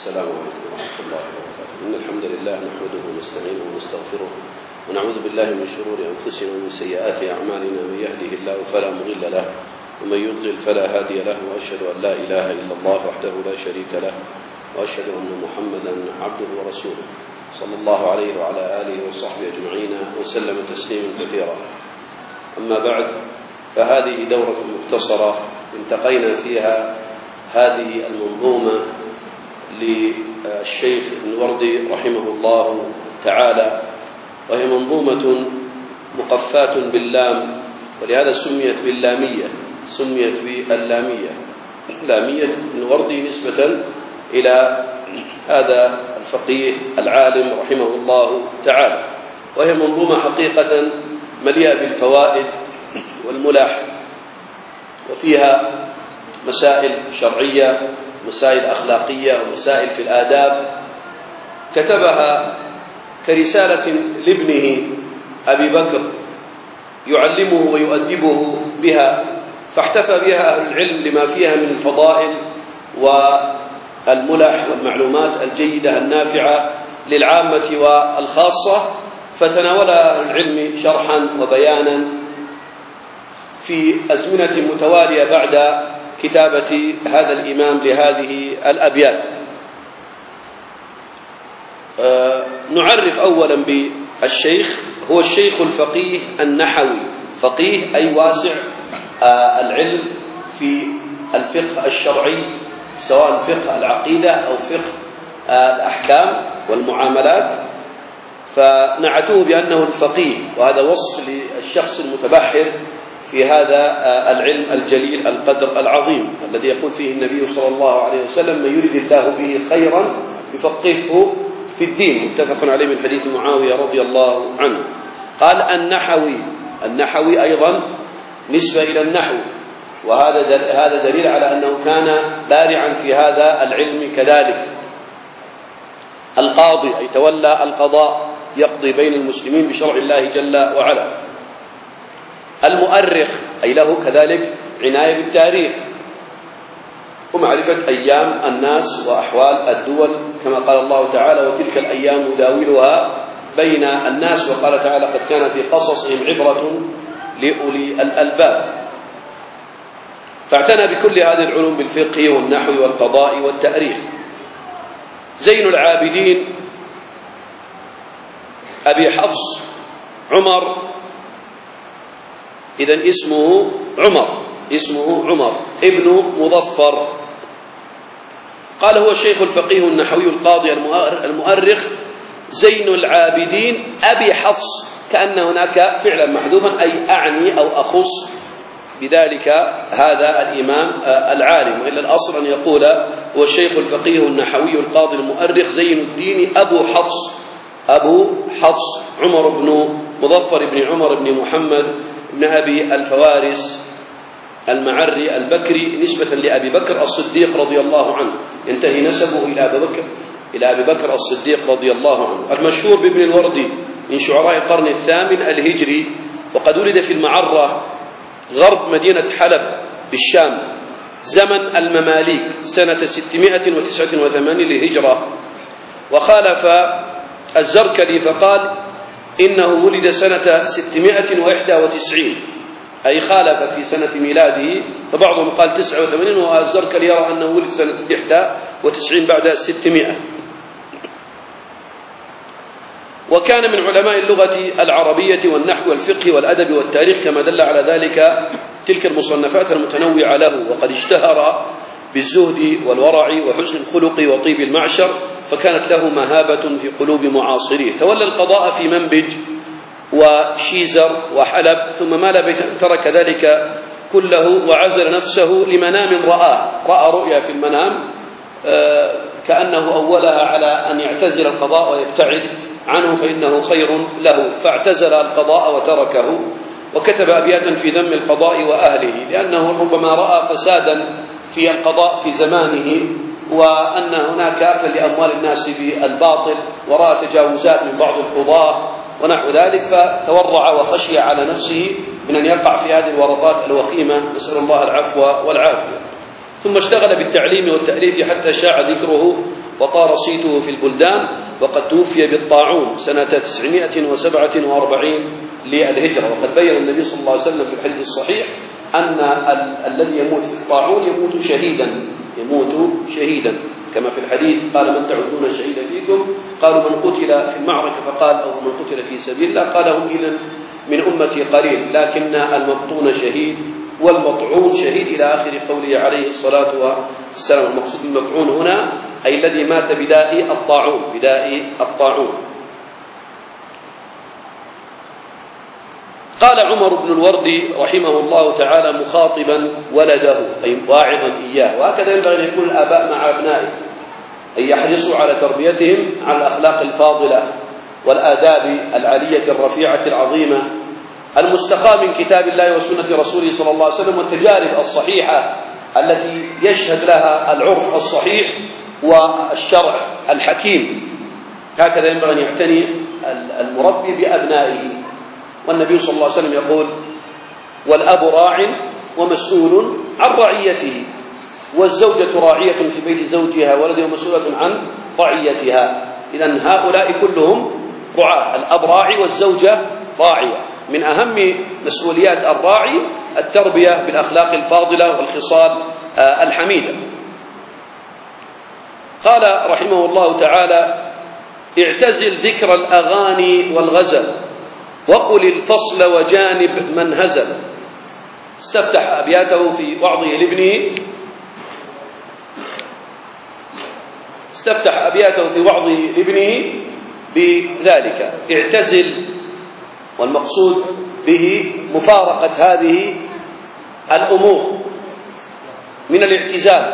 السلام عليكم ورحمة الله وبركاته. إن الحمد لله نحمده ونستعينه ونستغفره ونعوذ بالله من شرور أنفسنا ومن سيئات أعمالنا. من يهده الله فلا مضل له ومن يضلل فلا هادي له، وأشهد أن لا إله إلا الله وحده لا شريك له، وأشهد أن محمدا عبده ورسوله صلى الله عليه وعلى آله وصحبه أجمعين وسلم تسليما كثيرا. أما بعد، فهذه دورة مختصرة التقينا فيها هذه المنظومة للشيخ النوردي رحمه الله تعالى، وهي منظومة مقفاة باللام، ولهذا سميت باللامية، سميت باللامية، لامية النوردي نسبة إلى هذا الفقيه العالم رحمه الله تعالى. وهي منظومة حقيقة مليئة بالفوائد والملاح، وفيها مسائل شرعية، مسائل أخلاقية، ومسائل في الآداب، كتبها كرسالة لابنه أبي بكر يعلمه ويؤدبه بها، فاحتفى بها أهل العلم لما فيها من الفضائل والملح والمعلومات الجيدة النافعة للعامة والخاصة، فتناولها أهل العلم شرحا وبيانا في أزمنة متوالية بعد كتابة هذا الإمام لهذه الأبيات. نعرف أولا بالشيخ. هو الشيخ الفقيه النحوي، فقيه أي واسع العلم في الفقه الشرعي، سواء فقه العقيدة أو فقه الأحكام والمعاملات، فنعتوه بأنه الفقيه، وهذا وصف للشخص المتبحر في هذا العلم الجليل القدر العظيم الذي يقول فيه النبي صلى الله عليه وسلم: من يريد الله به خيرا يفقهه في الدين، متفق عليه من حديث معاوية رضي الله عنه. قال النحوي، النحوي أيضا نسبة إلى النحو، وهذا دليل على أنه كان بارعا في هذا العلم كذلك. القاضي أي تولى القضاء، يقضي بين المسلمين بشرع الله جل وعلا. المؤرخ أي له كذلك عناية بالتاريخ ومعرفة أيام الناس وأحوال الدول، كما قال الله تعالى: وتلك الأيام نداولها بين الناس، وقال تعالى: قد كان في قصصهم عبرة لأولي الألباب. فاعتنى بكل هذه العلوم بالفقه والنحو والقضاء والتاريخ. زين العابدين أبي حفص عمر، إذن اسمه عمر ابن مظفر. قال: هو الشيخ الفقيه النحوي القاضي المؤرخ زين العابدين أبي حفص، كأن هناك فعلا محذوفا، أي أعني أو أخص بذلك هذا الإمام العالم، وإلا الأصل أن يقول هو الشيخ الفقيه النحوي القاضي المؤرخ زين الدين أبو حفص عمر بن مظفر بن عمر بن محمد بن أبي الفوارس المعري البكري، نسبة لأبي بكر الصديق رضي الله عنه، ينتهي نسبه إلى أبي بكر الصديق رضي الله عنه. المشهور بابن الوردي من شعراء القرن الثامن الهجري، وقد ولد في المعرة غرب مدينة حلب بالشام زمن المماليك سنة 689 للهجرة، وخالف الزركلي فقال إنه ولد سنة 691، أي خالف في سنة ميلاده، فبعضهم قال 89 والزركلي يرى أنه ولد سنة 91 بعد 600. وكان من علماء اللغة العربية والنحو والفقه والأدب والتاريخ، كما دل على ذلك تلك المصنفات المتنوعة له، وقد اشتهر بالزهد والورع وحسن الخلق وطيب المعشر، فكانت له مهابة في قلوب معاصريه. تولى القضاء في منبج وشيزر وحلب، ثم مال بيت ترك ذلك كله وعزل نفسه لمنام رأى رؤيا في المنام كأنه أولها على أن يعتزل القضاء ويبتعد عنه فإنه خير له، فاعتزل القضاء وتركه، وكتب أبياتا في ذم القضاء وأهله، لأنه ربما رأى فسادا في القضاء في زمانه، وأن هناك أكل لأموال الناس بالباطل، ورأى تجاوزات من بعض القضاة ونحو ذلك، فتورع وخشي على نفسه من أن يقع في هذه الورطات الوخيمة، نسأل الله العفو والعافية. ثم اشتغل بالتعليم والتأليف حتى شاع ذكره وطار صيته في البلدان، وقد توفي بالطاعون سنة 947 للهجرة. وقد بين النبي صلى الله عليه وسلم في الحديث الصحيح أن الذي يموت في الطاعون يموت شهيدا كما في الحديث قال: من تعدون الشهيد فيكم؟ قالوا: من قتل في المعركة، فقال: أو من قتل في سبيل الله. قال: هم إذن من أمتي قليل، لكن المبطون شهيد والمطعون شهيد، إلى آخر قوله عليه الصلاة والسلام. المقصود بالمطعون هنا أي الذي مات بداء الطاعون. قال عمر بن الوردي رحمه الله تعالى مخاطبا ولده أي واعظا إياه: وهكذا ينبغي أن يكون الآباء مع أبنائهم، أن يحرصوا على تربيتهم على الأخلاق الفاضلة والآداب العالية الرفيعة العظيمة المستقاة من كتاب الله وسنة رسوله صلى الله عليه وسلم، والتجارب الصحيحة التي يشهد لها العرف الصحيح والشرع الحكيم. هكذا ينبغي أن يعتني المربي بأبنائه. والنبي صلى الله عليه وسلم يقول: والأب راع ومسؤول عن رعيته، والزوجة راعية في بيت زوجها، ولدها مسؤولة عن رعيتها. إذن هؤلاء كلهم رعاة، الأب راعي والزوجة راعية. من أهم مسؤوليات الراعي التربية بالأخلاق الفاضلة والخصال الحميدة. قال رحمه الله تعالى: اعتزل ذكر الأغاني والغزل، وقل الفصل وجانب من هزل. استفتح أبياته في وعظه لابنه بذلك. اعتزل، والمقصود به مفارقة هذه الأمور من الاعتزال.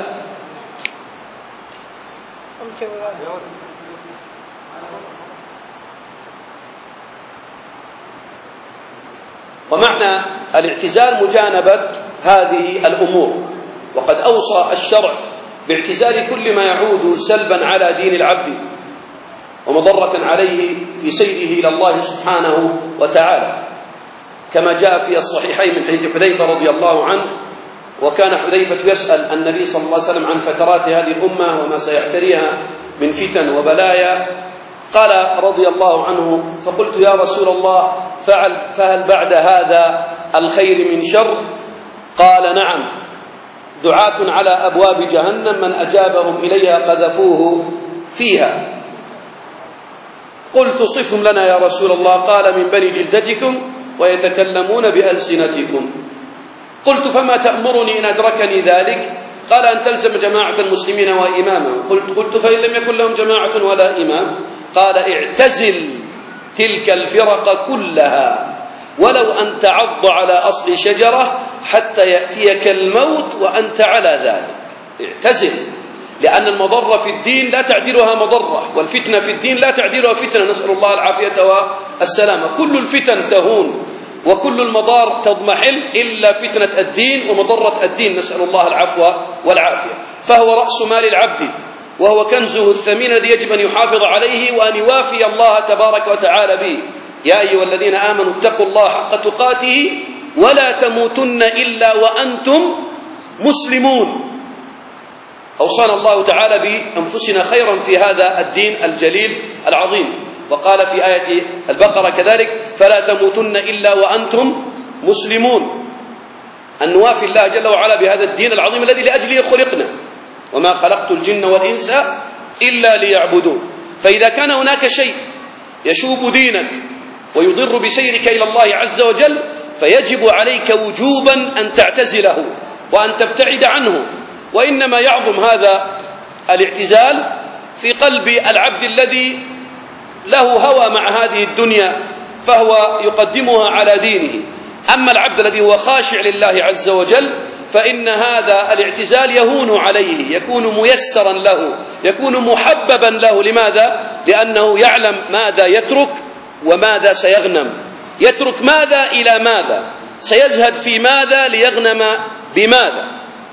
ومعنى الاعتزال مجانبة هذه الأمور. وقد أوصى الشرع باعتزال كل ما يعود سلبا على دين العبد ومضرة عليه في سيره إلى الله سبحانه وتعالى، كما جاء في الصحيحين من حديث حذيفة رضي الله عنه. وكان حذيفة يسأل النبي صلى الله عليه وسلم عن فترات هذه الأمة وما سيعتريها من فتن وبلايا. قال رضي الله عنه: فقلت: يا رسول الله، فهل بعد هذا الخير من شر؟ قال: نعم، دعاة على أبواب جهنم من أجابهم إليها قذفوه فيها. قلت: صفهم لنا يا رسول الله. قال: من بني جلدتكم ويتكلمون بألسنتكم. قلت: فما تأمرني إن أدركني ذلك؟ قال: أن تلزم جماعة المسلمين وإمامهم. قلت: فإن لم يكن لهم جماعة ولا إمام؟ قال: اعتزل تلك الفرق كلها ولو أن تعض على أصل شجرة حتى يأتيك الموت وأنت على ذلك. اعتزل، لأن المضرة في الدين لا تعدلها مضرة، والفتنة في الدين لا تعدلها فتنة، نسأل الله العافية والسلامة. كل الفتن تهون وكل المضار تضمحل إلا فتنة الدين ومضرة الدين، نسأل الله العفو والعافية. فهو رأس مال العبد، وهو كنزه الثمين الذي يجب أن يحافظ عليه وأن يوافي الله تبارك وتعالى به. يا أيها الذين آمنوا اتقوا الله حق تقاته ولا تموتن إلا وأنتم مسلمون. أوصانا الله تعالى بأنفسنا خيرا في هذا الدين الجليل العظيم. وقال في آية البقرة كذلك: فلا تموتن إلا وأنتم مسلمون. أن نوافي الله جل وعلا بهذا الدين العظيم الذي لأجله خلقنا، وما خلقت الجن والإنس إلا ليعبدون. فإذا كان هناك شيء يشوب دينك ويضر بسيرك إلى الله عز وجل فيجب عليك وجوبا أن تعتزله وأن تبتعد عنه. وإنما يعظم هذا الاعتزال في قلب العبد الذي له هوى مع هذه الدنيا فهو يقدمها على دينه. أما العبد الذي هو خاشع لله عز وجل فإن هذا الاعتزال يهون عليه، يكون ميسرا له، يكون محببا له. لماذا؟ لأنه يعلم ماذا يترك وماذا سيغنم، يترك ماذا إلى ماذا، سيزهد في ماذا ليغنم بماذا.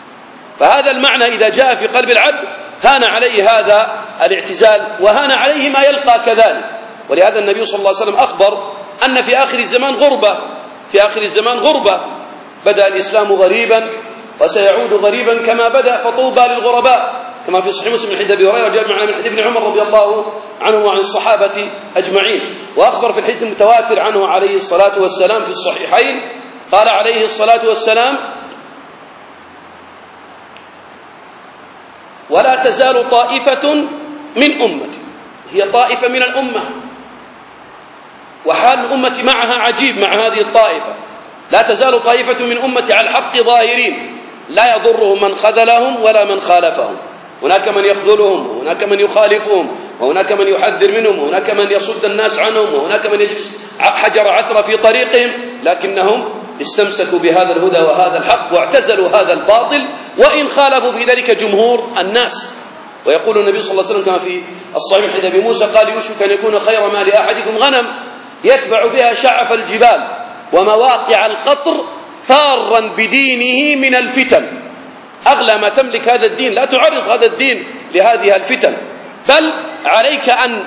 فهذا المعنى إذا جاء في قلب العبد هان عليه هذا الاعتزال وهان عليه ما يلقى كذلك. ولهذا النبي صلى الله عليه وسلم أخبر أن في آخر الزمان غربة، بدأ الإسلام غريبا وسيعود غريبا كما بدأ، فطوبى للغرباء، كما في صحيح مسلم من حديث أبي هريرة جاء معنا من حديث ابن عمر رضي الله عنه وعن الصحابة أجمعين. وأخبر في الحديث المتواتر عنه عليه الصلاة والسلام في الصحيحين، قال عليه الصلاة والسلام: ولا تزال طائفة من أمتي، هي طائفة من الأمة، وحال الأمة معها عجيب مع هذه الطائفة، لا تزال طائفة من أمتي على الحق ظاهرين لا يضرهم من خذلهم ولا من خالفهم. هناك من يخذلهم، وهناك من يخالفهم، وهناك من يحذر منهم، وهناك من يصد الناس عنهم، وهناك من يجلس حجر عثرة في طريقهم، لكنهم استمسكوا بهذا الهدى وهذا الحق واعتزلوا هذا الباطل، وإن خالفوا في ذلك جمهور الناس. ويقول النبي صلى الله عليه وسلم كما في الصحيح من حديث أبي موسى قال: يوشك أن يكون خير ما لأحدكم غنم يتبع بها شعف الجبال ومواقع القطر ثارا بدينه من الفتن. أغلى ما تملك هذا الدين، لا تعرض هذا الدين لهذه الفتن، بل عليك أن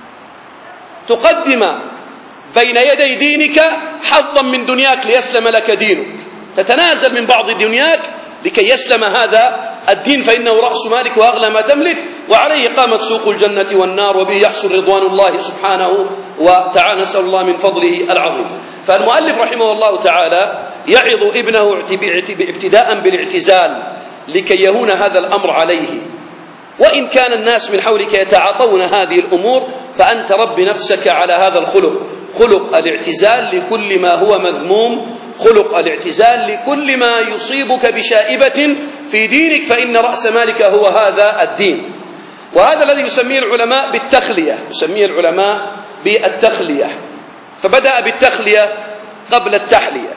تقدم بين يدي دينك حظا من دنياك ليسلم لك دينك، تتنازل من بعض دنياك لكي يسلم هذا الدين، فإنه رأس مالك وأغلى ما تملك، وعليه قامت سوق الجنة والنار، وبه يحصل رضوان الله سبحانه وتعالى، نسأل الله من فضله العظيم. فالمؤلف رحمه الله تعالى يعظ ابنه ابتداء بالاعتزال لكي يهون هذا الأمر عليه. وإن كان الناس من حولك يتعاطون هذه الأمور، فأنت رب نفسك على هذا الخلق، خلق الاعتزال لكل ما هو مذموم، خلق الاعتزال لكل ما يصيبك بشائبة في دينك، فإن رأس مالك هو هذا الدين. وهذا الذي يسميه العلماء بالتخلية، يسميه العلماء بالتخلية. فبدأ بالتخلية قبل التحلية،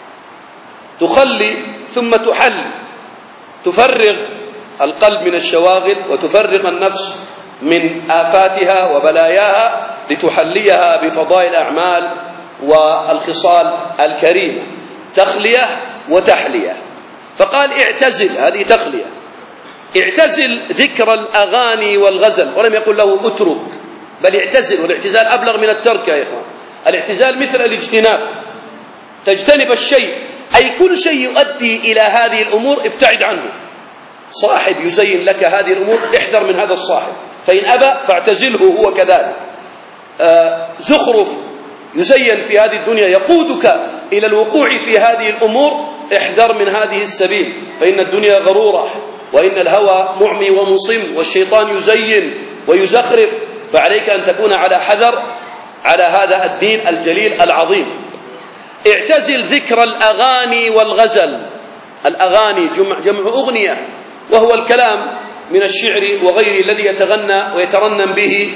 تخلي ثم تحل، تفرغ القلب من الشواغل وتفرغ النفس من آفاتها وبلاياها لتحليها بفضائل الأعمال والخصال الكريمة. تخلية وتحلية. فقال: اعتزل، هذه تخلية، اعتزل ذكر الأغاني والغزل، ولم يقل له اترك، بل اعتزل، والاعتزال أبلغ من الترك يا إخوان. الاعتزال مثل الاجتناب، تجتنب الشيء، أي كل شيء يؤدي إلى هذه الأمور ابتعد عنه. صاحب يزين لك هذه الأمور احذر من هذا الصاحب، فإن أبى فاعتزله هو كذلك. زخرف يزين في هذه الدنيا يقودك إلى الوقوع في هذه الأمور، احذر من هذه السبيل، فإن الدنيا غرورة، وإن الهوى معمي ومصم، والشيطان يزين ويزخرف، فعليك أن تكون على حذر على هذا الدين الجليل العظيم. اعتزل ذكر الأغاني والغزل. الأغاني جمع أغنية، وهو الكلام من الشعر وغيره الذي يتغنى ويترنم به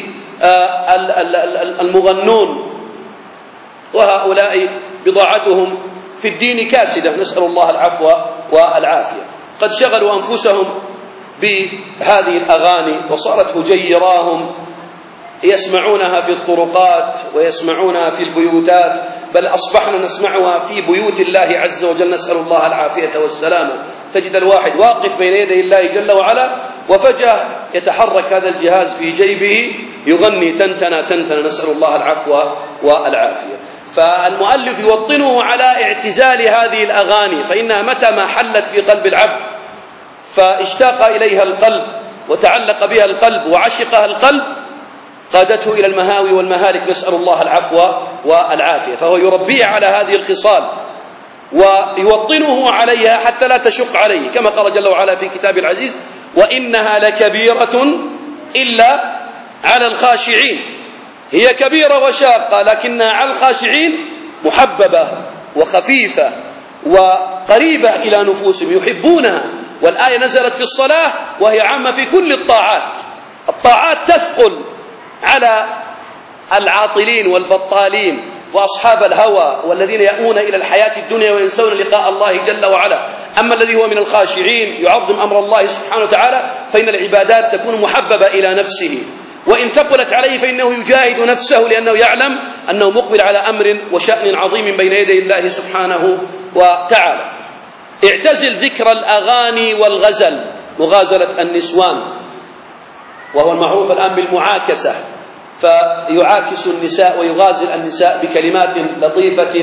المغنون، وهؤلاء بضاعتهم في الدين كاسدة، نسأل الله العفو والعافية. قد شغلوا أنفسهم بهذه الأغاني وصارت هجيراهم، يسمعونها في الطرقات ويسمعونها في البيوتات، بل أصبحنا نسمعها في بيوت الله عز وجل، نسأل الله العافية والسلامة. تجد الواحد واقف بين يدي الله جل وعلا، وفجأة يتحرك هذا الجهاز في جيبه يغني تنتنا تنتنا، نسأل الله العفو والعافية. فالمؤلف يوطنه على اعتزال هذه الأغاني، فإنها متى ما حلت في قلب العبد فاشتاق إليها القلب وتعلق بها القلب وعشقها القلب، قادته إلى المهاوي والمهالك، نسأل الله العفو والعافية. فهو يربيه على هذه الخصال ويوطنه عليها حتى لا تشق عليه، كما قال جل وعلا في كتاب العزيز: وإنها لكبيرة إلا على الخاشعين. هي كبيرة وشاقة، لكنها على الخاشعين محببة وخفيفة وقريبة إلى نفوسهم، يحبونها. والآية نزلت في الصلاة، وهي عامة في كل الطاعات. الطاعات تثقل على العاطلين والبطالين وأصحاب الهوى والذين يأمون إلى الحياة الدنيا وينسون لقاء الله جل وعلا. أما الذي هو من الخاشعين يعظم أمر الله سبحانه وتعالى، فإن العبادات تكون محببة إلى نفسه، وإن ثقلت عليه فإنه يجاهد نفسه، لأنه يعلم أنه مقبل على أمر وشأن عظيم بين يدي الله سبحانه وتعالى. اعتزل ذكر الأغاني والغزل، مغازلة النسوان، وهو المعروف الآن بالمعاكسة، فيعاكس النساء ويغازل النساء بكلمات لطيفة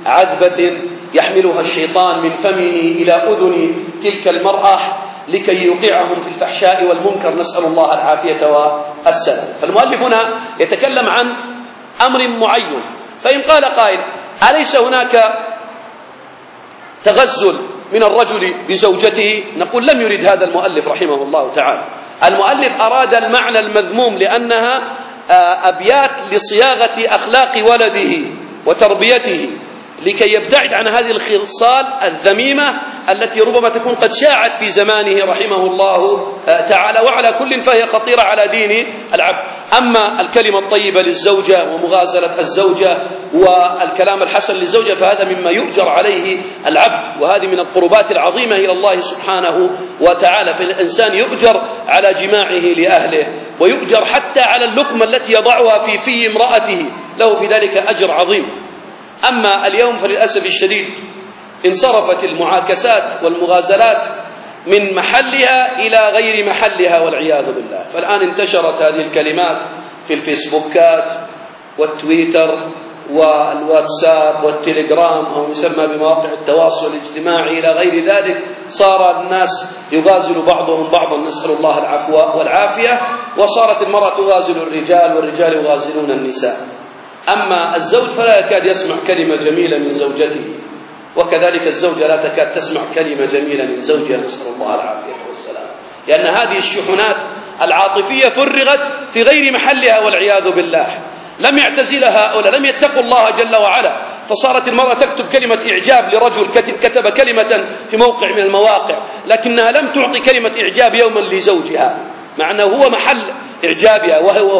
عذبة يحملها الشيطان من فمه إلى أذن تلك المرأة لكي يوقعهم في الفحشاء والمنكر، نسأل الله العافية والسلام. فالمؤلف هنا يتكلم عن أمر معين، فإن قال قائل: أليس هناك تغزل من الرجل بزوجته؟ نقول: لم يرد هذا المؤلف رحمه الله تعالى. المؤلف أراد المعنى المذموم، لأنها أبيات لصياغة أخلاق ولده وتربيته لكي يبتعد عن هذه الخصال الذميمة التي ربما تكون قد شاعت في زمانه رحمه الله تعالى. وعلى كل فهي خطيرة على دين العبد. أما الكلمة الطيبة للزوجة ومغازلة الزوجة والكلام الحسن للزوجة فهذا مما يؤجر عليه العبد، وهذه من القربات العظيمة إلى الله سبحانه وتعالى. فالإنسان يؤجر على جماعه لأهله، ويؤجر حتى على اللقمة التي يضعها في امرأته، له في ذلك أجر عظيم. أما اليوم فللأسف الشديد انصرفت المعاكسات والمغازلات من محلها إلى غير محلها والعياذ بالله. فالآن انتشرت هذه الكلمات في الفيسبوكات والتويتر والواتساب والتليجرام، أو يسمى بمواقع التواصل الاجتماعي إلى غير ذلك. صار الناس يغازل بعضهم بعضا، نسأل الله العفو والعافية، وصارت المرأة تغازل الرجال والرجال يغازلون النساء. أما الزوج فلا يكاد يسمع كلمة جميلة من زوجته، وكذلك الزوجة لا تكاد تسمع كلمة جميلة من زوجها، نسأل الله العافية والسلام، لأن هذه الشحنات العاطفية فرغت في غير محلها والعياذ بالله. لم يعتزلها هؤلاء، لم يتقوا الله جل وعلا، فصارت المرأة تكتب كلمة إعجاب لرجل كتب كلمة في موقع من المواقع، لكنها لم تعطي كلمة إعجاب يوما لزوجها، مع أنه هو محل إعجابها،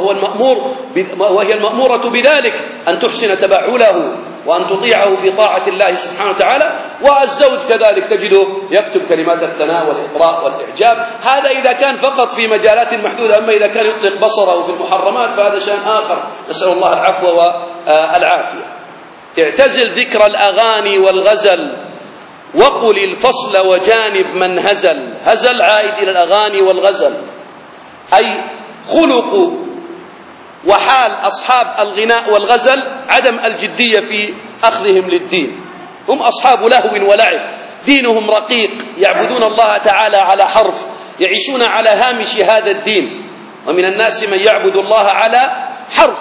وهي المأمورة بذلك، أن تحسن تبعله وأن تطيعه في طاعة الله سبحانه وتعالى. والزوج كذلك تجده يكتب كلمات الثناء والإطراء والإعجاب. هذا إذا كان فقط في مجالات محدودة، أما إذا كان يطلق بصره في المحرمات فهذا شأن آخر، نسأل الله العفو والعافية. اعتزل ذكر الأغاني والغزل وقل الفصل وجانب من هزل. هزل عائد إلى الأغاني والغزل، أي خلق وحال أصحاب الغناء والغزل عدم الجدية في أخذهم للدين. هم أصحاب لهو ولعب، دينهم رقيق، يعبدون الله تعالى على حرف، يعيشون على هامش هذا الدين. ومن الناس من يعبد الله على حرف،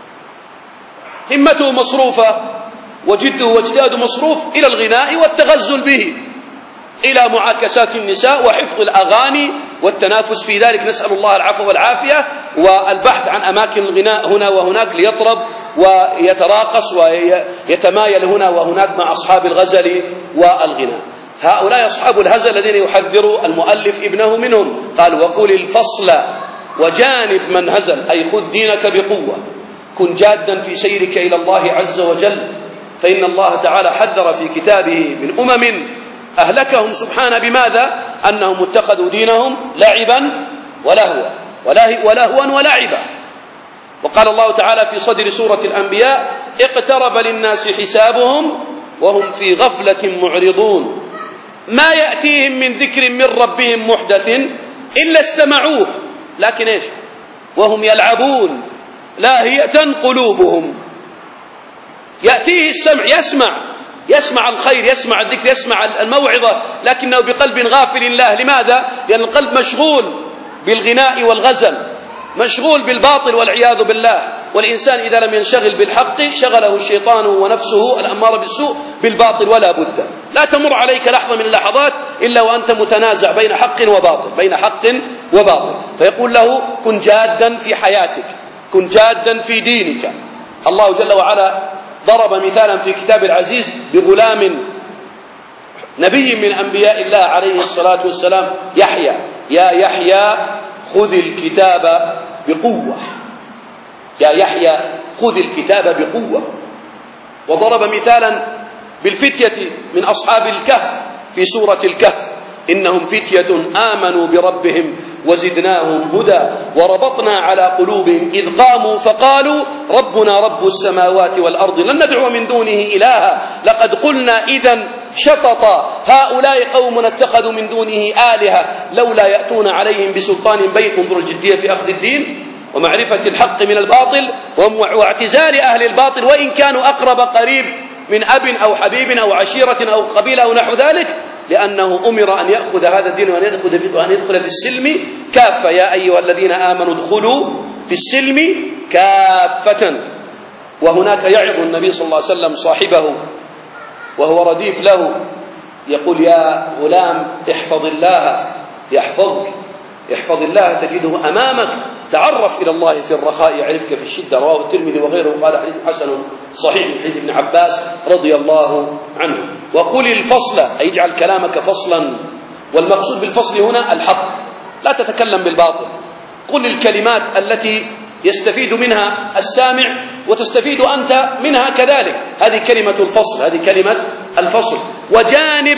همته مصروفة وجده واجتهاده مصروف إلى الغناء والتغزل به، إلى معاكسات النساء وحفظ الأغاني والتنافس في ذلك، نسأل الله العفو والعافية، والبحث عن أماكن الغناء هنا وهناك ليطرب ويتراقص ويتمايل هنا وهناك مع أصحاب الغزل والغناء. هؤلاء أصحاب الهزل الذين يحذر المؤلف ابنه منهم. قال: وقل الفصل وجانب من هزل، أي خذ دينك بقوة، كن جادا في سيرك إلى الله عز وجل، فإن الله تعالى حذر في كتابه من أمم أهلكهم سبحانه بماذا؟ أنهم اتخذوا دينهم لعبا ولهوا ولعبا. وقال الله تعالى في صدر سورة الأنبياء: اقترب للناس حسابهم وهم في غفلة معرضون، ما يأتيهم من ذكر من ربهم محدث إلا استمعوه، لكن إيش؟ وهم يلعبون لاهية قلوبهم. يأتيه السمع، يسمع الخير، يسمع الذكر، يسمع الموعظة، لكنه بقلب غافل الله. لماذا؟ لأن القلب مشغول بالغناء والغزل، مشغول بالباطل والعياذ بالله. والإنسان إذا لم ينشغل بالحق شغله الشيطان ونفسه الأمارة بالسوء بالباطل، ولا بد. لا تمر عليك لحظة من اللحظات إلا وأنت متنازع بين حق وباطل، فيقول له: كن جادا في حياتك، كن جادا في دينك. الله جل وعلا ضرب مثالا في كتاب العزيز بغلام نبي من أنبياء الله عليه الصلاة والسلام، يحيى: يا يحيى خذ الكتاب بقوة، يا يحيى خذ الكتاب بقوة. وضرب مثالا بالفتية من أصحاب الكهف في سورة الكهف: إنهم فتية آمنوا بربهم وزدناهم هدى وربطنا على قلوبهم إذ قاموا فقالوا ربنا رب السماوات والأرض لن ندعو من دونه إلها لقد قلنا إذا شططا هؤلاء قوم اتخذوا من دونه آلهة لولا يأتون عليهم بسلطان بين. انظر الجدية في أخذ الدين ومعرفة الحق من الباطل واعتزال أهل الباطل وإن كانوا أقرب قريب من أب أو حبيب أو عشيرة أو قبيلة أو نحو ذلك، لأنه أمر أن يأخذ هذا الدين وأن يدخل في السلم كافة. يا أيها الذين آمنوا ادخلوا في السلم كافة. وهناك يعظ النبي صلى الله عليه وسلم صاحبه وهو رديف له، يقول: يا غلام احفظ الله يحفظك، احفظ الله تجده أمامك، تعرف إلى الله في الرخاء يعرفك في الشدة. رواه الترمذي وغيره قال حديث حسن صحيح من حديث ابن عباس رضي الله عنه. وقل الفصل أي اجعل كلامك فصلا، والمقصود بالفصل هنا الحق، لا تتكلم بالباطل، قل الكلمات التي يستفيد منها السامع وتستفيد أنت منها كذلك، هذه كلمة الفصل، هذه كلمة الفصل. وجانب،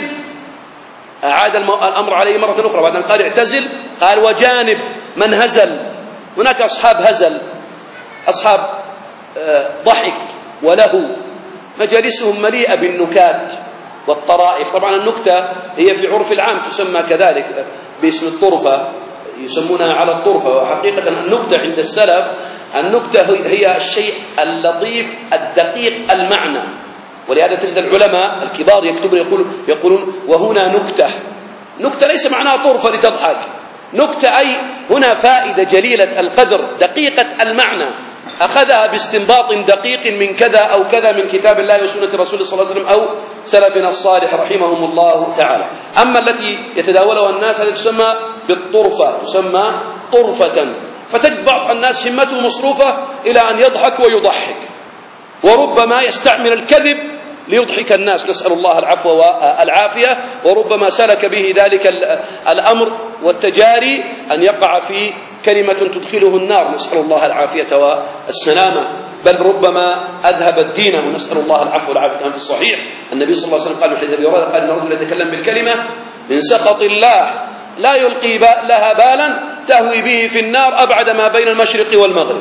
أعاد الأمر عليه مرة أخرى بعد أن قال اعتزل، قال وجانب من هزل. هناك أصحاب هزل، أصحاب ضحك ولهو، مجالسهم مليئة بالنكات والطرائف. طبعا النكتة هي في عرف العام تسمى كذلك باسم الطرفة، يسمونها على الطرفة، وحقيقة النكتة عند السلف، النكتة هي الشيء اللطيف الدقيق المعنى. ولهذا تجد العلماء الكبار يقولون وهنا نكتة. نكتة ليس معناها طرفة لتضحك، نكتة أي هنا فائدة جليلة القدر دقيقة المعنى، أخذها باستنباط دقيق من كذا أو كذا من كتاب الله وسنة الرسول صلى الله عليه وسلم أو سلفنا الصالح رحمهم الله تعالى. أما التي يتداولها الناس هذه تسمى بالطرفة، تسمى طرفة. فتجد بعض الناس همته مصروفة إلى أن يضحك ويضحك، وربما يستعمل الكذب ليضحك الناس، نسأل الله العفو والعافية. وربما سلك به ذلك الأمر والتجاري أن يقع في كلمة تدخله النار، نسأل الله العافية والسلامة، بل ربما أذهب الدين، ونسأل الله العفو والعافية. كان في الصحيح النبي صلى الله عليه وسلم قال في حديث أبي هريرة: قال إن الرجل يتكلم بالكلمة من سخط الله لا يلقي لها بالا تهوي به في النار أبعد ما بين المشرق والمغرب.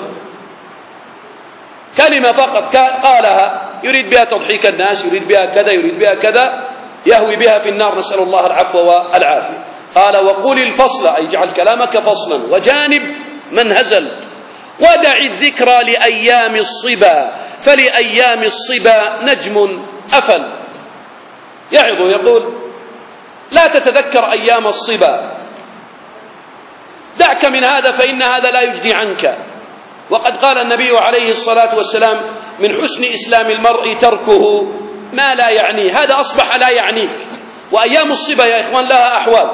كلمة فقط قالها يريد بها تضحيك الناس، يريد بها كذا، يريد بها كذا، يهوي بها في النار، نسأل الله العفو والعافية. قال: وقل الفصل أي اجعل كلامك فصلا، وجانب من هزل، ودع الذكرى لأيام الصبا، فلأيام الصبا نجم أفل. يعظ يقول: لا تتذكر أيام الصبا، دعك من هذا فإن هذا لا يجدي عنك. وقد قال النبي عليه الصلاة والسلام: من حسن إسلام المرء تركه ما لا يعنيه. هذا أصبح لا يعنيك. وأيام الصبا يا إخوان لها أحوال،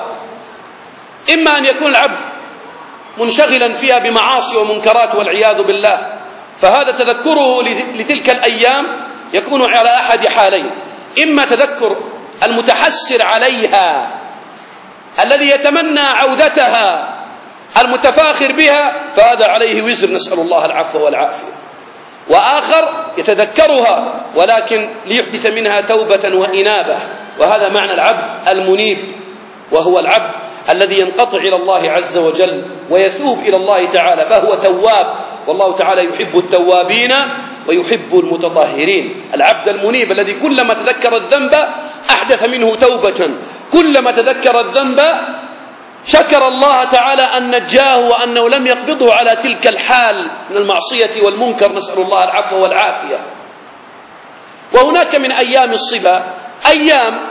إما أن يكون العبد منشغلا فيها بمعاصي ومنكرات والعياذ بالله، فهذا تذكره لتلك الأيام يكون على أحد حالين: إما تذكر المتحسر عليها الذي يتمنى عودتها المتفاخر بها، فهذا عليه وزر، نسأل الله العفو والعافية. وآخر يتذكرها ولكن ليحدث منها توبة وإنابة، وهذا معنى العبد المنيب، وهو العبد الذي ينقطع إلى الله عز وجل ويثوب إلى الله تعالى، فهو تواب، والله تعالى يحب التوابين ويحب المتطهرين. العبد المنيب الذي كلما تذكر الذنب أحدث منه توبة، كلما تذكر الذنب شكر الله تعالى أن نجاه وأنه لم يقبضه على تلك الحال من المعصية والمنكر، نسأل الله العفو والعافية. وهناك من أيام الصبا أيام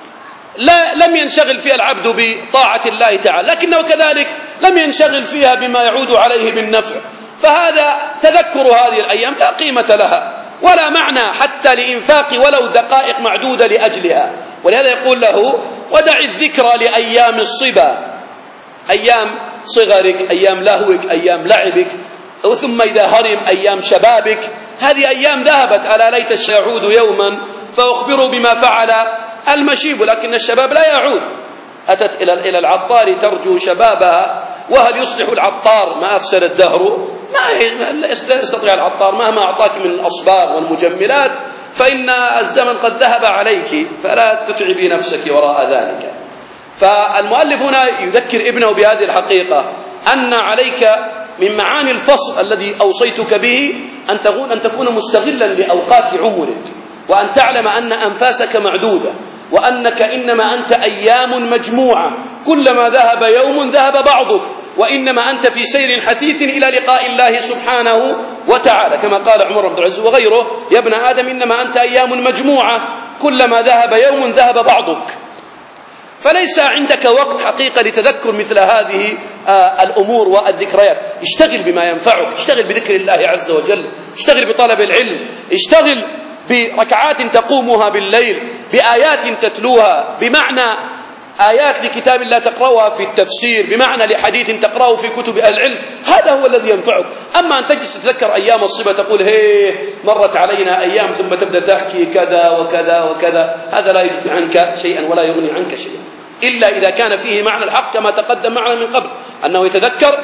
لم ينشغل فيها العبد بطاعة الله تعالى، لكنه كذلك لم ينشغل فيها بما يعود عليه بالنفع، فهذا تذكر هذه الأيام لا قيمة لها ولا معنى حتى لإنفاق ولو دقائق معدودة لأجلها. ولهذا يقول له: ودع الذكرى لأيام الصبا، أيام صغرك، أيام لهوك، أيام لعبك، ثم إذا هرم أيام شبابك، هذه أيام ذهبت، ألا ليت الشيعود يوما فأخبروا بما فعل المشيب، لكن الشباب لا يعود. أتت إلى العطار ترجو شبابها، وهل يصلح العطار ما أفسد الدهر؟ ما يستطيع العطار مهما أعطاك من الأصباغ والمجملات، فإن الزمن قد ذهب عليك، فلا تتعبي نفسك وراء ذلك. فالمؤلف هنا يذكر ابنه بهذه الحقيقة، أن عليك من معاني الفصل الذي أوصيتك به أن تكون مستغلا لأوقات عمرك، وأن تعلم أن أنفاسك معدودة، وأنك إنما أنت أيام مجموعة، كلما ذهب يوم ذهب بعضك، وإنما أنت في سير حثيث إلى لقاء الله سبحانه وتعالى، كما قال عمر بن العزيز وغيره: يا ابن آدم إنما أنت أيام مجموعة، كلما ذهب يوم ذهب بعضك. فليس عندك وقت حقيقة لتذكر مثل هذه الأمور والذكريات. اشتغل بما ينفعك، اشتغل بذكر الله عز وجل، اشتغل بطلب العلم، اشتغل بركعات تقومها بالليل، بآيات تتلوها، بمعنى آيات لكتاب الله تقرأها في التفسير، بمعنى لحديث تقرأه في كتب العلم. هذا هو الذي ينفعك. أما أن تجلس تتذكر أيام الصبا تقول هيه مرت علينا أيام، ثم تبدأ تحكي كذا وكذا وكذا، هذا لا يجزي عنك شيئا ولا يغني عنك شيئا، إلا إذا كان فيه معنى الحق كما تقدم معنا من قبل، أنه يتذكر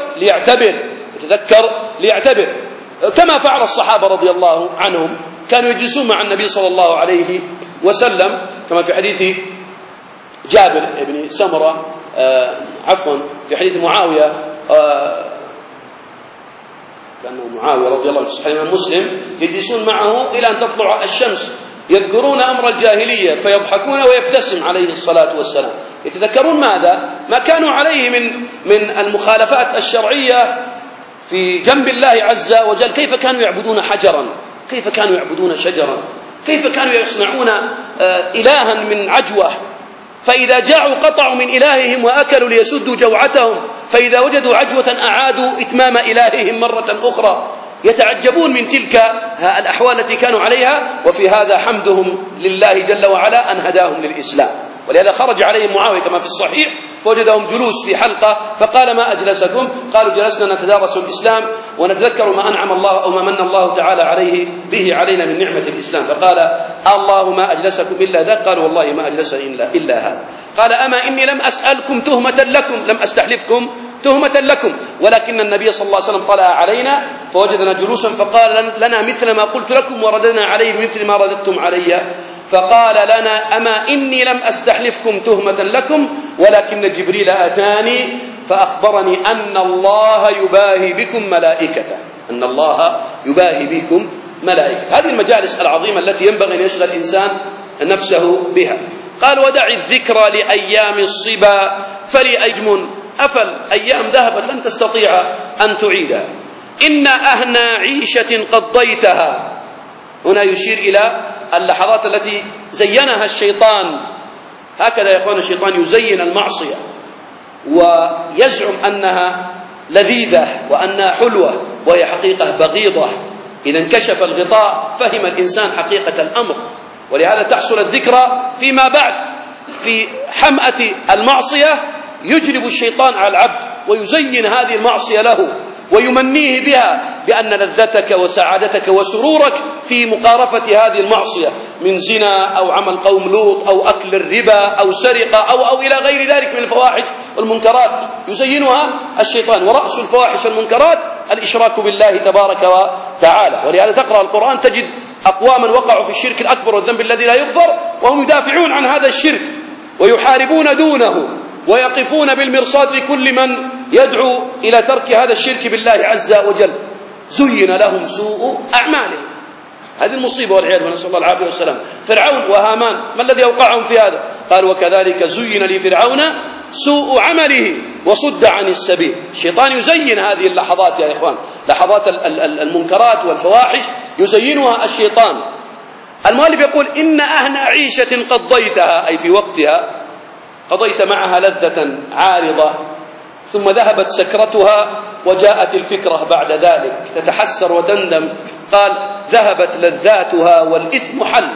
ليعتبر، كما فعل الصحابة رضي الله عنهم. كانوا يجلسون مع النبي صلى الله عليه وسلم، كما في حديث جابر بن سمرة، في حديث معاوية، كأنه معاوية رضي الله عنه في صحيح مسلم، يجلسون معه إلى أن تطلع الشمس، يذكرون أمر الجاهلية فيضحكون ويبتسم عليه الصلاة والسلام. يتذكرون ماذا؟ ما كانوا عليه من المخالفات الشرعية في جنب الله عز وجل. كيف كانوا يعبدون حجرا، كيف كانوا يعبدون شجرا، كيف كانوا يصنعون إلها من عجوة، فإذا جاعوا قطعوا من إلههم وأكلوا ليسدوا جوعتهم، فإذا وجدوا عجوة أعادوا إتمام إلههم مرة أخرى. يتعجبون من تلك الأحوال التي كانوا عليها، وفي هذا حمدهم لله جل وعلا أن هداهم للإسلام. ولهذا خرج عليهم معاوية كما في الصحيح فوجدهم جلوس في حلقة، فقال: ما أجلسكم؟ قالوا: جلسنا نتدارس الإسلام ونتذكر ما أنعم الله أو ما من الله تعالى به علينا من نعمة الإسلام. فقال: الله ما أجلسكم إلا ذا؟ قالوا: والله ما أجلسني إلا هذا. قال: أما إني لم أسألكم تهمة لكم، لم أستحلفكم تهمة لكم، ولكن النبي صلى الله عليه وسلم طلع علينا فوجدنا جلوسا فقال لنا مثل ما قلت لكم وردنا عليه مثل ما رددتم علي. فقال لنا: أما إني لم أستحلفكم تهمة لكم، ولكن جبريل أتاني فأخبرني أن الله يباهي بكم ملائكته، أن الله يباهي بكم ملائكة. هذه المجالس العظيمة التي ينبغي أن يشغل الإنسان نفسه بها. قال: ودع الذكرى لأيام الصبا فلأجم أفل، أيام ذهبت لن تستطيع أن تعيدها. إن أهنى عيشة قضيتها، هنا يشير إلى اللحظات التي زينها الشيطان. هكذا يا إخوان الشيطان يزين المعصية ويزعم أنها لذيذة وأنها حلوة، وهي حقيقة بغيضة. إذا انكشف الغطاء فهم الإنسان حقيقة الأمر. ولهذا تحصل الذكرى فيما بعد في حمأة المعصية، يجلب الشيطان على العبد ويزين هذه المعصية له ويمنيه بها بأن لذتك وسعادتك وسرورك في مقارفة هذه المعصية من زنا أو عمل قوم لوط أو أكل الربا أو سرقة أو إلى غير ذلك من الفواحش والمنكرات، يزينها الشيطان. ورأس الفواحش والمنكرات الإشراك بالله تبارك وتعالى. ولهذا تقرأ القرآن تجد أقواما وقعوا في الشرك الأكبر والذنب الذي لا يغفر وهم يدافعون عن هذا الشرك ويحاربون دونه ويقفون بالمرصاد لكل من يدعو إلى ترك هذا الشرك بالله عز وجل. زين لهم سوء أعمالهم، هذه المصيبة والعياذ بالله، نسأل الله العافية والسلام. فرعون وهامان ما الذي أوقعهم في هذا؟ قال: وكذلك زين لفرعون سوء عمله وصد عن السبيل. الشيطان يزين هذه اللحظات يا إخوان، لحظات المنكرات والفواحش يزينها الشيطان. المؤلف يقول: إن أهنى عيشة قضيتها، أي في وقتها قضيت معها لذة عارضة، ثم ذهبت سكرتها وجاءت الفكرة بعد ذلك تتحسر وتندم. قال: ذهبت لذاتها والإثم حل.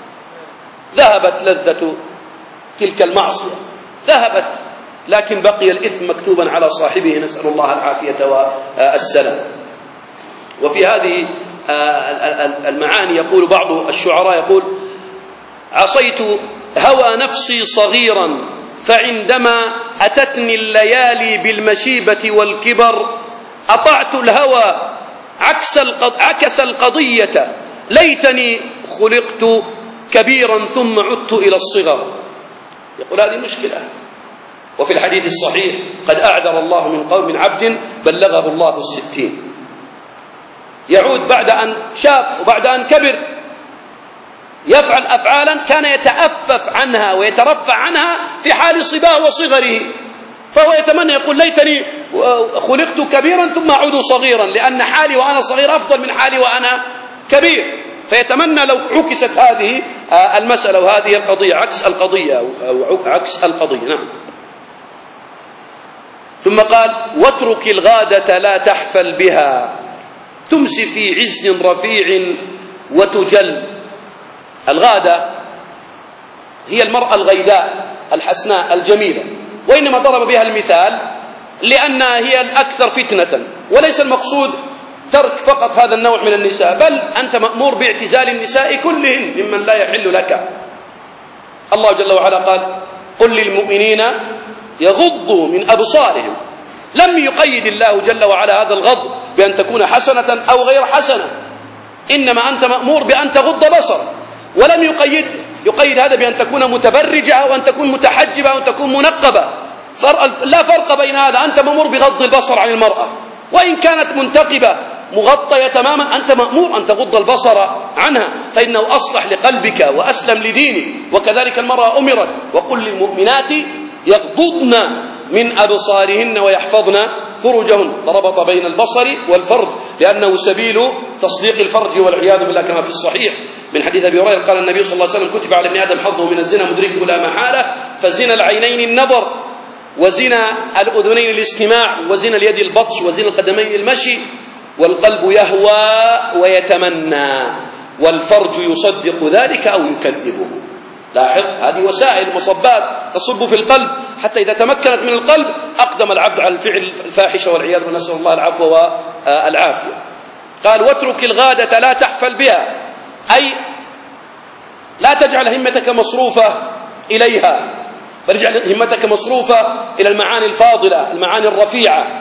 ذهبت لذة تلك المعصية، ذهبت، لكن بقي الإثم مكتوبا على صاحبه، نسأل الله العافية والسلام. وفي هذه المعاني يقول بعض الشعراء، يقول: عصيت هوى نفسي صغيرا، فعندما أتتني الليالي بالمشيبة والكبر، أطعت الهوى عكس القضية، ليتني خلقت كبيرا ثم عدت إلى الصغر. يقول هذه مشكلة. وفي الحديث الصحيح: قد أعذر الله من قوم عبد بلغه الله 60. يعود بعد أن شاب وبعد أن كبر يفعل أفعالا كان يتأفف عنها ويترفع عنها في حال صباه وصغره، فهو يتمنى، يقول: ليتني خلقت كبيرا ثم أعود صغيرا، لأن حالي وأنا صغير أفضل من حالي وأنا كبير. فيتمنى لو عكست هذه المسألة وهذه القضية عكس القضية أو عكس القضية. نعم. ثم قال: واترك الغادة لا تحفل بها، تمسي في عز رفيع وتجل. الغادة هي المرأة الغيداء الحسناء الجميلة، وإنما ضرب بها المثال لأنها هي الأكثر فتنة، وليس المقصود ترك فقط هذا النوع من النساء، بل أنت مأمور باعتزال النساء كلهن ممن لا يحل لك. الله جل وعلا قال: قل للمؤمنين يغضوا من أبصارهم. لم يقيد الله جل وعلا هذا الغض بأن تكون حسنة أو غير حسنة، إنما أنت مأمور بأن تغض بصر، ولم يقيد هذا بأن تكون متبرجة أو أن تكون متحجبة أو أن تكون منقبة. لا فرق بين هذا. أنت مأمور بغض البصر عن المرأة، وإن كانت منتقبة مغطية تماما أنت مأمور أن تغض البصر عنها، فإنه أصلح لقلبك وأسلم لدينك. وكذلك المرأة أمرت: وقل للمؤمنات يغضضن من أبصارهن ويحفظن فروجهن. فربط بين البصر والفرج لأنه سبيل تصديق الفرج والعياذ بالله، كما في الصحيح من حديث أبي هريرة قال النبي صلى الله عليه وسلم: كتب على ابن آدم حظه من الزنا مدركه لا محالة، فزنا العينين النظر، وزنا الأذنين الاستماع، وزنا اليد البطش، وزنا القدمين المشي، والقلب يهوى ويتمنى، والفرج يصدق ذلك أو يكذبه. لاحظ، هذه وسائل مصبات تصب في القلب، حتى إذا تمكنت من القلب أقدم العبد على الفعل الفاحشة والعياذ بالله، نسأل الله العفو والعافية. قال: واترك الغادة لا تحفل بها، أي لا تجعل همتك مصروفة إليها، بل اجعل همتك مصروفة إلى المعاني الفاضلة، المعاني الرفيعة.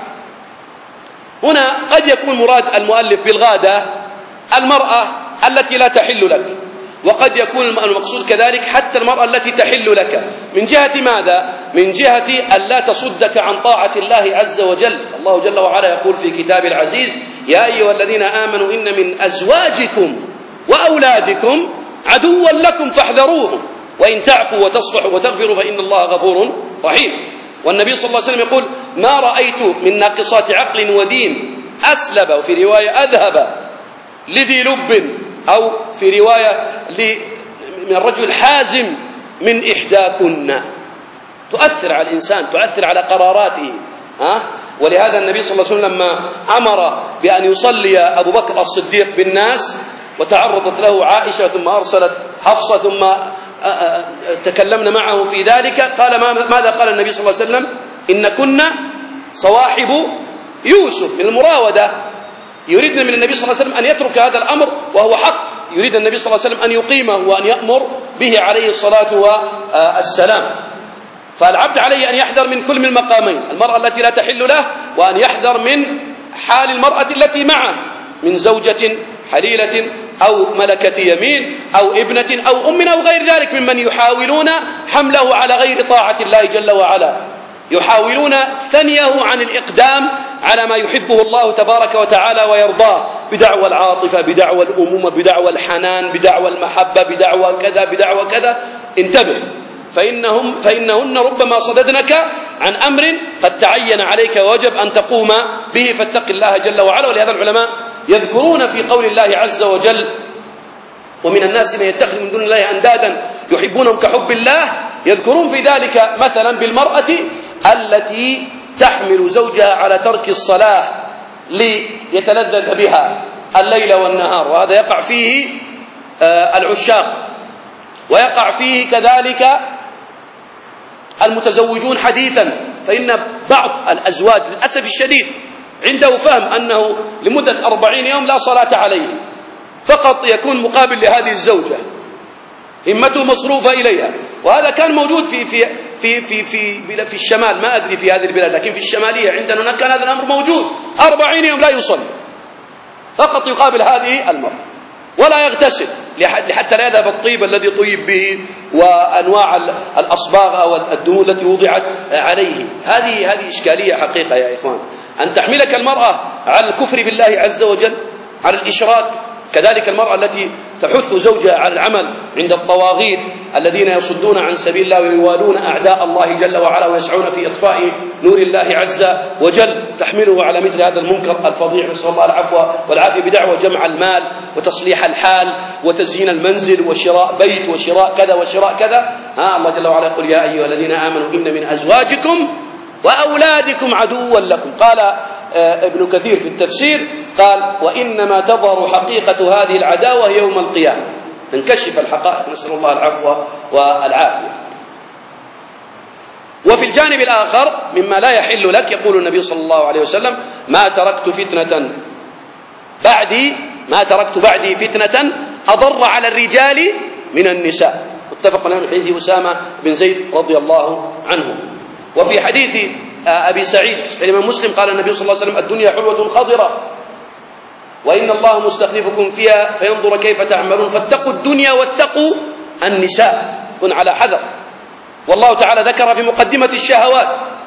هنا قد يكون مراد المؤلف بالغادة المرأة التي لا تحل لك، وقد يكون المقصود كذلك حتى المرأة التي تحل لك. من جهة ماذا؟ من جهة أن لا تصدك عن طاعة الله عز وجل. الله جل وعلا يقول في كتاب العزيز: يا أيها الذين آمنوا إن من أزواجكم وأولادكم عدوا لكم فاحذروهم، وإن تعفوا وتصفحوا وتغفروا فإن الله غفور رحيم. والنبي صلى الله عليه وسلم يقول: ما رأيت من ناقصات عقل ودين أسلب، وفي رواية أذهب لذي لب، أو في رواية من الرجل حازم من إحداكن. تؤثر على الإنسان، تؤثر على قراراته. ولهذا النبي صلى الله عليه وسلم لما أمر بأن يصلي أبو بكر الصديق بالناس، وتعرضت له عائشة ثم أرسلت حفصة ثم تكلمنا معه في ذلك، قال: ماذا قال النبي صلى الله عليه وسلم؟ إن كنا صواحب يوسف، من المراودة. يريدنا من النبي صلى الله عليه وسلم أن يترك هذا الأمر وهو حق، يريد النبي صلى الله عليه وسلم أن يقيمه وأن يأمر به عليه الصلاة والسلام. فالعبد عليه أن يحذر من كل من المقامين، المرأة التي لا تحل له، وأن يحذر من حال المرأة التي معه من زوجة حليلة أو ملكة يمين أو ابنة أو أم أو غير ذلك ممن يحاولون حمله على غير طاعة الله جل وعلا، يحاولون ثنيه عن الإقدام على ما يحبه الله تبارك وتعالى ويرضاه، بدعوى العاطفة، بدعوى الأمومة، بدعوى الحنان، بدعوى المحبة، بدعوى كذا، بدعوى كذا. انتبه، فإنهن ربما صددنك عن أمر قد تعين عليك ووجب أن تقوم به، فاتق الله جل وعلا. ولهذا العلماء يذكرون في قول الله عز وجل: ومن الناس من يتخذ من دون الله أندادا يحبونهم كحب الله، يذكرون في ذلك مثلا بالمرأة التي تحمل زوجها على ترك الصلاة ليتلذذ بها الليل والنهار، وهذا يقع فيه العشاق، ويقع فيه كذلك المتزوجون حديثا. فإن بعض الأزواج للأسف الشديد عنده فهم أنه لمدة 40 يوم لا صلاة عليه، فقط يكون مقابل لهذه الزوجة، همته مصروفة إليها. وهذا كان موجود في الشمال، ما أدري في هذه البلاد، لكن في الشمالية عندنا كان هذا الأمر موجود، 40 يوم لا يصلي، فقط يقابل هذه المرأة ولا يغتسل حتى لا يذهب الطيب الذي طيب به وأنواع الأصباغ أو الدهون التي وضعت عليه. هذه إشكالية حقيقة يا إخوان، أن تحملك المرأة على الكفر بالله عز وجل، على الإشراك. كذلك المرأة التي تحث زوجها على العمل عند الطواغيت الذين يصدون عن سبيل الله ويوالون أعداء الله جل وعلا ويسعون في إطفاء نور الله عز وجل، تحمله على مثل هذا المنكر الفظيع، نسأل الله العفو والعافية، بدعوى جمع المال وتصليح الحال وتزيين المنزل وشراء بيت وشراء كذا وشراء كذا. الله جل وعلا يقول: يا أيها الذين آمنوا إن من أزواجكم وأولادكم عدوا لكم. قال ابن كثير في التفسير قال: وإنما تظهر حقيقة هذه العداوة يوم القيامة، تنكشف الحقائق، نسأل الله العفو والعافية. وفي الجانب الآخر مما لا يحل لك، يقول النبي صلى الله عليه وسلم: ما تركت بعدي فتنة أضر على الرجال من النساء. متفق على حديث أسامة بن زيد رضي الله عنه. وفي حديث أبي سعيد الإمام مسلم قال النبي صلى الله عليه وسلم: الدنيا حلوة خضرة وإن الله مستخلفكم فيها فينظر كيف تعملون، فاتقوا الدنيا واتقوا النساء، كن على حذر. والله تعالى ذكر في مقدمة الشهوات: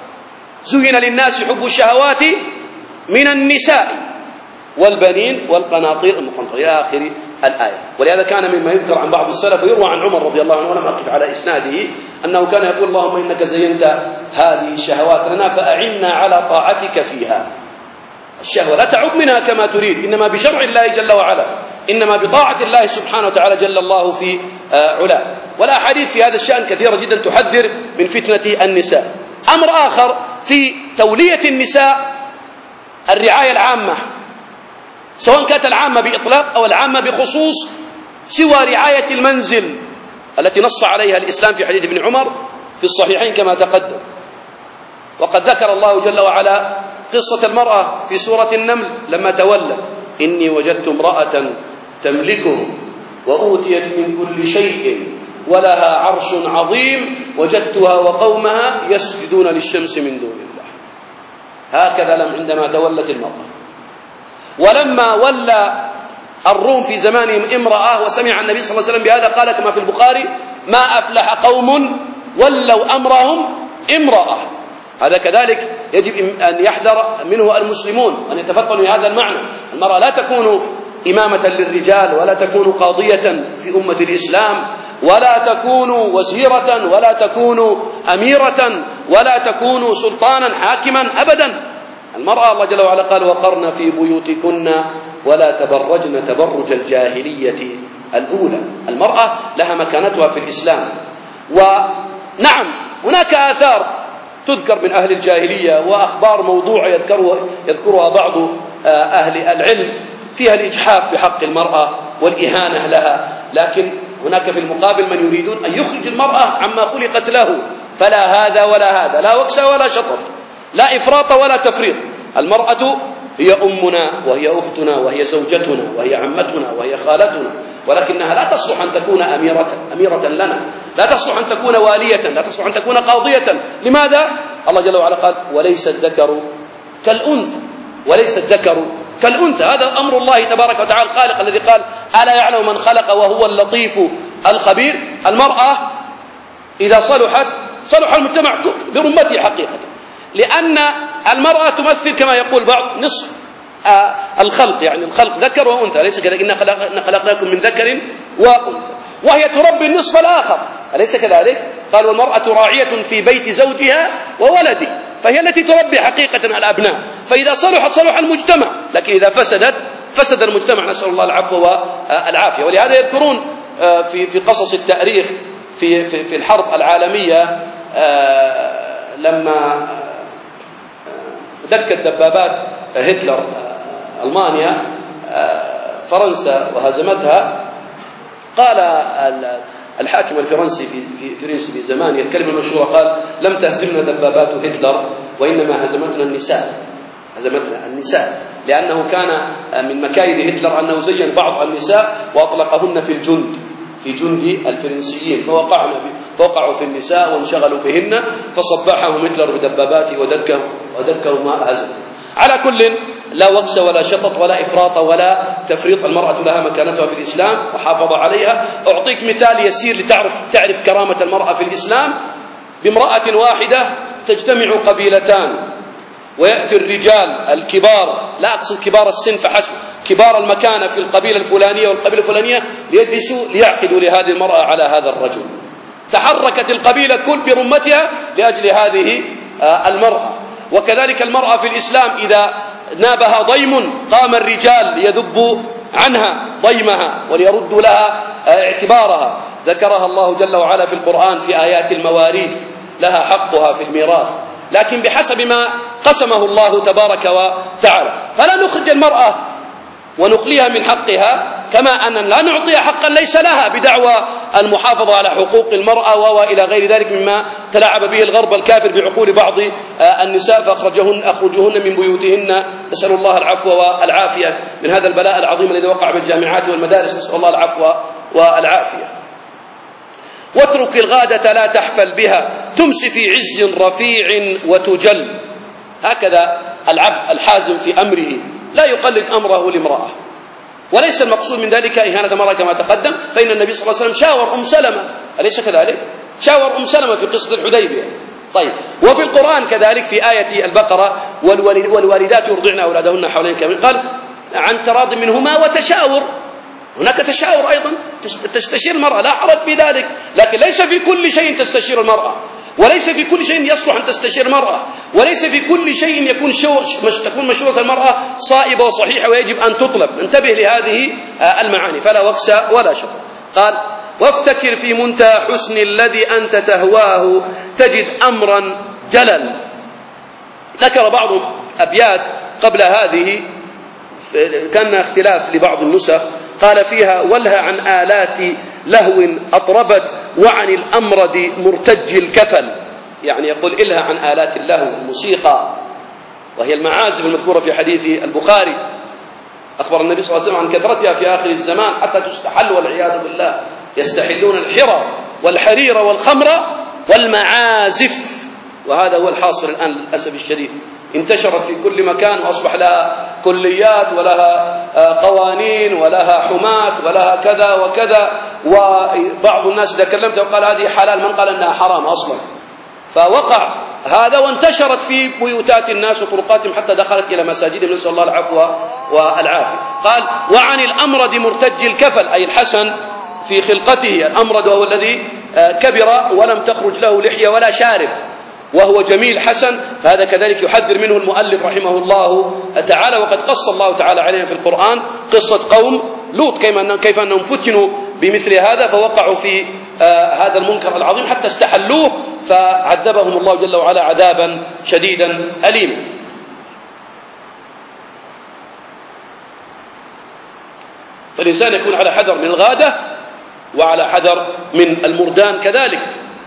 زين للناس حب الشهوات من النساء والبنين والقناطير المقنطرة إلى آخر الآية. ولهذا كان مما يذكر عن بعض السلف ويروى عن عمر رضي الله عنه، ولم أقف على إسناده، أنه كان يقول: اللهم إنك زينت هذه الشهوات لنا فأعنا على طاعتك فيها. الشهوة لا تعب منها كما تريد، إنما بشرع الله جل وعلا، إنما بطاعة الله سبحانه وتعالى جل الله في علاه. والأحاديث في هذا الشأن كثيرة جدا تحذر من فتنة النساء. أمر آخر في تولية النساء الرعاية العامة، سواء كانت العامة بإطلاق أو العامة بخصوص، سوى رعاية المنزل التي نص عليها الإسلام في حديث ابن عمر في الصحيحين كما تقدم. وقد ذكر الله جل وعلا قصة المرأة في سورة النمل لما تولت: إني وجدت امرأة تملكهم وأوتيت من كل شيء ولها عرش عظيم وجدتها وقومها يسجدون للشمس من دون الله. هكذا عندما تولت المرأة. ولما ولى الروم في زمانهم امرأة وسمع النبي صلى الله عليه وسلم بهذا قال كما في البخاري: ما أفلح قوم ولوا أمرهم امرأة. هذا كذلك يجب أن يحذر منه المسلمون، أن يتفطنوا هذا المعنى. المرأة لا تكون إمامة للرجال، ولا تكون قاضية في أمة الإسلام، ولا تكون وزيرة، ولا تكون أميرة، ولا تكون سلطانا حاكما أبدا. المرأة الله جل وعلا قال: وقرن في بيوتكن ولا تبرجن تبرج الجاهلية الأولى. المرأة لها مكانتها في الإسلام. ونعم هناك آثار تذكر من أهل الجاهلية وأخبار موضوعة يذكرها بعض أهل العلم فيها الإجحاف بحق المرأة والإهانة لها، لكن هناك في المقابل من يريدون أن يخرج المرأة عما خلقت له، فلا هذا ولا هذا، لا وكس ولا شطط، لا إفراط ولا تفريط. المرأة هي أمنا وهي أختنا وهي زوجتنا وهي عمتنا وهي خالتنا، ولكنها لا تصلح أن تكون أميرة لنا، لا تصلح أن تكون والية، لا تصلح أن تكون قاضية. لماذا؟ الله جل وعلا قال: وليس الذكر كالأنثى، وليس الذكر كالأنثى. هذا أمر الله تبارك وتعالى الخالق الذي قال: ألا يعلم من خلق وهو اللطيف الخبير. المرأة إذا صلحت صلح المجتمع برمته حقيقة، لأن المرأة تمثل كما يقول بعض نصف الخلق، يعني الخلق ذكر وأنثى، ليس كذلك، إن خلقناكم من ذكر وأنثى، وهي تربي النصف الآخر، أليس كذلك؟ قال: والمرأة راعية في بيت زوجها وولده، فهي التي تربي حقيقة الأبناء. فإذا صلحت صلح المجتمع، لكن إذا فسد المجتمع، نسأل الله العفو والعافية. ولهذا يذكرون في قصص التاريخ في الحرب العالمية لما دكت دبابات هتلر ألمانيا فرنسا وهزمتها، قال الحاكم الفرنسي في زمانه الكلمة المشهورة، قال: لم تهزمنا دبابات هتلر وإنما هزمتنا النساء، لأنه كان من مكايد هتلر أنه زين بعض النساء وأطلقهن في جند الفرنسيين، فوقعوا في النساء وانشغلوا بهن، فصبحهم هتلر بدباباته ودكوا ما هزم. على كل، لا وكس ولا شطط ولا إفراط ولا تفريط. المرأة لها مكانتها في الإسلام وحافظ عليها. أعطيك مثال يسير تعرف كرامة المرأة في الإسلام. بامرأة واحدة تجتمع قبيلتان ويأتي الرجال الكبار، لا أقصد كبار السن فحسب، كبار المكانة في القبيلة الفلانية والقبيلة الفلانية ليجلسوا ليعقدوا لهذه المرأة على هذا الرجل. تحركت القبيلة كل برمتها لأجل هذه المرأة. وكذلك المرأة في الإسلام إذا نابها ضيم قام الرجال ليذبوا عنها ضيمها وليردوا لها اعتبارها. ذكرها الله جل وعلا في القرآن في آيات المواريث، لها حقها في الميراث، لكن بحسب ما قسمه الله تبارك وتعالى. فلا نخرج المرأة ونخليها من حقها، كما أن لا نعطيها حقا ليس لها بدعوى المحافظة على حقوق المرأة وإلى غير ذلك مما تلاعب به الغرب الكافر بعقول بعض النساء فأخرجوهن من بيوتهن. نسأل الله العفو والعافية من هذا البلاء العظيم الذي وقع بالجامعات والمدارس، نسأل الله العفو والعافية. واترك الغادة لا تحفل بها، تمسي في عز رفيع وتجل. هكذا العبد الحازم في أمره لا يقلد أمره لامرأة، وليس المقصود من ذلك إهانة المرأة كما تقدم، فإن النبي صلى الله عليه وسلم شاور أم سلمة، أليس كذلك؟ شاور أم سلمة في قصة الحديبية. طيب، وفي القرآن كذلك في آية البقرة والوالدات يرضعن أولادهن حولين كاملين، قال عن تراض منهما وتشاور. هناك تشاور أيضا، تستشير المرأة، لا حرج في ذلك، لكن ليس في كل شيء تستشير المرأة، وليس في كل شيء يصلح أن تستشير المرأة، وليس في كل شيء تكون مشورة المرأة صائبة وصحيحة ويجب أن تطلب. انتبه لهذه المعاني، فلا وكس ولا شر. قال وافتكر في منتهى حسن الذي أنت تهواه تجد أمرا جلل. ذكر بعض أبيات قبل هذه كان اختلاف لبعض النسخ، قال فيها والها عن آلات لهو أطربت وعن الأمرد مرتج الكفل. يعني يقول إلها عن آلات اللهو، الموسيقى وهي المعازف المذكورة في حديث البخاري. أخبر النبي صلى الله عليه وسلم عن كثرتها في آخر الزمان حتى تستحل والعياذ بالله، يستحلون الحرى والحرير والخمر والمعازف، وهذا هو الحاصل الآن للأسف الشديد. انتشرت في كل مكان وأصبح لها كليات ولها قوانين ولها حماة ولها كذا وكذا، وبعض الناس إذا كلمته وقال هذه حلال من قال أنها حرام أصلا. فوقع هذا وانتشرت في بيوتات الناس وطرقاتهم حتى دخلت إلى مساجدهم، نسأل الله العفو والعافية. قال وعن الأمرد مرتج الكفل، أي الحسن في خلقته. الأمرد وهو الذي كبر ولم تخرج له لحية ولا شارب، وهو جميل حسن، فهذا كذلك يحذر منه المؤلف رحمه الله تعالى. وقد قص الله تعالى عليهم في القرآن قصة قوم لوط كيف أنهم فتنوا بمثل هذا فوقعوا في هذا المنكر العظيم حتى استحلوه، فعذبهم الله جل وعلا عذابا شديدا أليما. فالإنسان يكون على حذر من الغادة وعلى حذر من المردان كذلك.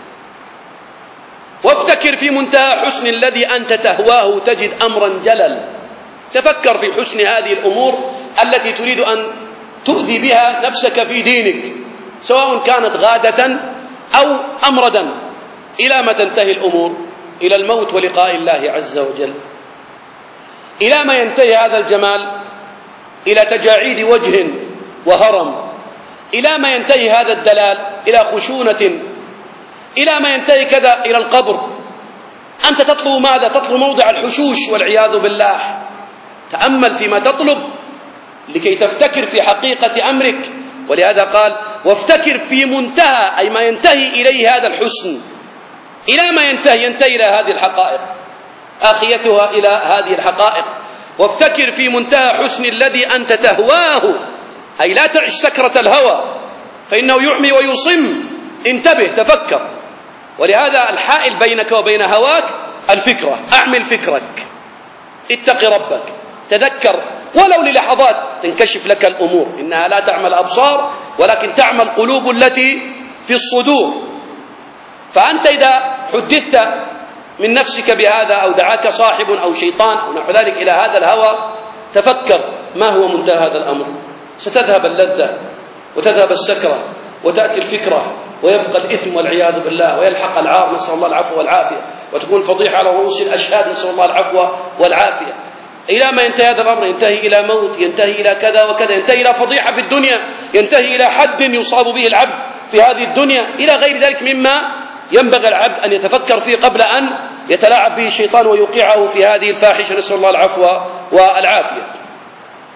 وافتكر في منتهى حسن الذي أنت تهواه تجد أمرا جلل. تفكر في حسن هذه الأمور التي تريد أن تؤذي بها نفسك في دينك، سواء كانت غادة أو أمردا. إلى ما تنتهي الأمور؟ إلى الموت ولقاء الله عز وجل. إلى ما ينتهي هذا الجمال؟ إلى تجاعيد وجه وهرم. إلى ما ينتهي هذا الدلال؟ إلى خشونة. إلى ما ينتهي كذا؟ إلى القبر. أنت تطلب ماذا؟ تطلب موضع الحشوش والعياذ بالله. تأمل فيما تطلب لكي تفتكر في حقيقة أمرك. ولهذا قال وافتكر في منتهى، أي ما ينتهي إليه هذا الحسن. إلى ما ينتهي؟ ينتهي إلى هذه الحقائق، آخيتها إلى هذه الحقائق. وافتكر في منتهى حسن الذي أنت تهواه، أي لا تعش سكرة الهوى فإنه يعمي ويصم. انتبه، تفكر. ولهذا الحائل بينك وبين هواك الفكرة. أعمل فكرك، اتق ربك، تذكر ولو للحظات تنكشف لك الأمور. إنها لا تعمل أبصار ولكن تعمل قلوب التي في الصدور. فأنت إذا حدثت من نفسك بهذا أو دعاك صاحب أو شيطان أو نحو ذلك إلى هذا الهوى، تفكر ما هو منتهى هذا الأمر. ستذهب اللذة وتذهب السكرة وتأتي الفكرة ويبقى الإثم والعياذ بالله ويلحق العار، نسأل الله العفو والعافية، وتكون فضيحة على رؤوس الأشهاد، نسأل الله العفو والعافية. إلى ما ينتهي هذا الأمر؟ ينتهي إلى موت، ينتهي إلى كذا وكذا، ينتهي إلى فضيحة في الدنيا، ينتهي إلى حد يصاب به العبد في هذه الدنيا، إلى غير ذلك مما ينبغي العبد أن يتفكر فيه قبل أن يتلاعب به الشيطان ويوقعه في هذه الفاحشة، نسأل الله العفو والعافية.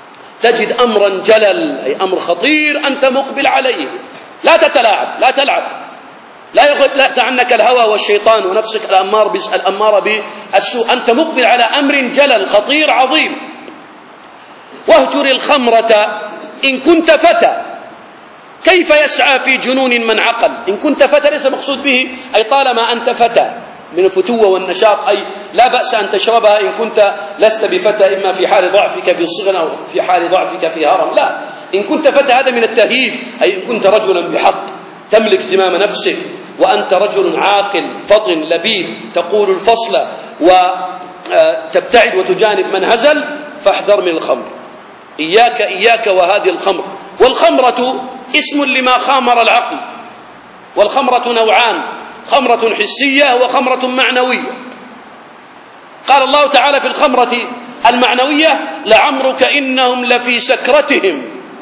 تجد أمرا جلل، أي أمر خطير أنت مقبل عليه، لا تتلاعب، لا تلعب، لا يأخذ عنك الهوى والشيطان ونفسك الأمارة بالسوء، أنت مقبل على أمر جلل خطير عظيم. واهجر الخمرة إن كنت فتى، كيف يسعى في جنون من عقل؟ إن كنت فتى ليس مقصود به أي طالما أنت فتى من الفتوة والنشاط، أي لا بأس أن تشربها إن كنت لست بفتى، إما في حال ضعفك في الصغر أو في حال ضعفك في هرم، لا، إن كنت فتى هذا من التهييج، أي إن كنت رجلا بحق تملك زمام نفسك وأنت رجل عاقل فطن لبيب تقول الفصل وتبتعد وتجانب من هزل، فاحذر من الخمر، إياك وهذه الخمر. والخمرة اسم لما خامر العقل، والخمرة نوعان، خمرة حسية وخمرة معنوية. قال الله تعالى في الخمرة المعنوية: لعمرك إنهم لفي سكرتهم،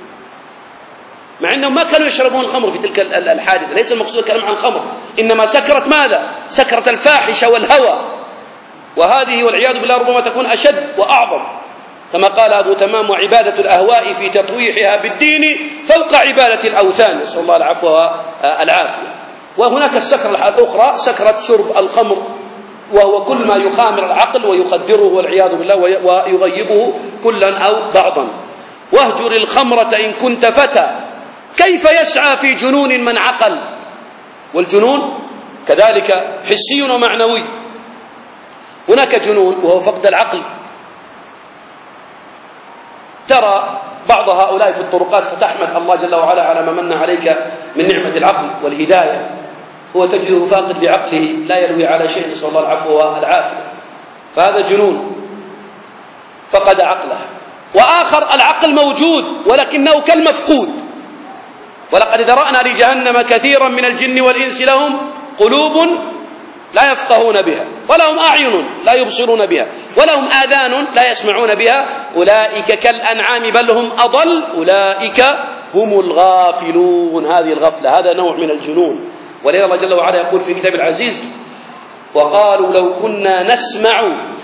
مع أنهم ما كانوا يشربون الخمر في تلك الحادثة، ليس المقصود الكلام عن الخمر، إنما سكرة ماذا؟ سكرة الفاحشة والهوى، وهذه والعياذ بالله ربما تكون أشد وأعظم، كما قال أبو تمام: وعبادة الأهواء في تطويحها بالدين فوق عبادة الأوثان، نسأل الله العفو والعافية. وهناك السكرة الأخرى سكرة شرب الخمر، وهو كل ما يخامر العقل ويخدره والعياذ بالله ويغيبه كلا أو بعضا. واهجر الخمرة إن كنت فتى، كيف يسعى في جنون من عقل؟ والجنون كذلك حسي ومعنوي. هناك جنون وهو فقد العقل، ترى بعض هؤلاء في الطرقات فتحمد الله جل وعلا على ما من عليك من نعمة العقل والهداية، هو تجده فاقد لعقله لا يلوي على شيء، نسأل الله العفو والعافية، فهذا جنون فقد عقله. وآخر العقل موجود ولكنه كالمفقود. ولقد ذرأنا لجهنم كثيرا من الجن والإنس لهم قلوب لا يفقهون بها، ولهم أعين لا يبصرون بها، ولهم آذان لا يسمعون بها، أولئك كالأنعام بل هم أضل، أولئك هم الغافلون. هذه الغفلة، هذا نوع من الجنون. ولذا الله جل وعلا يقول في كتاب العزيز: وقالوا لو كنا نسمع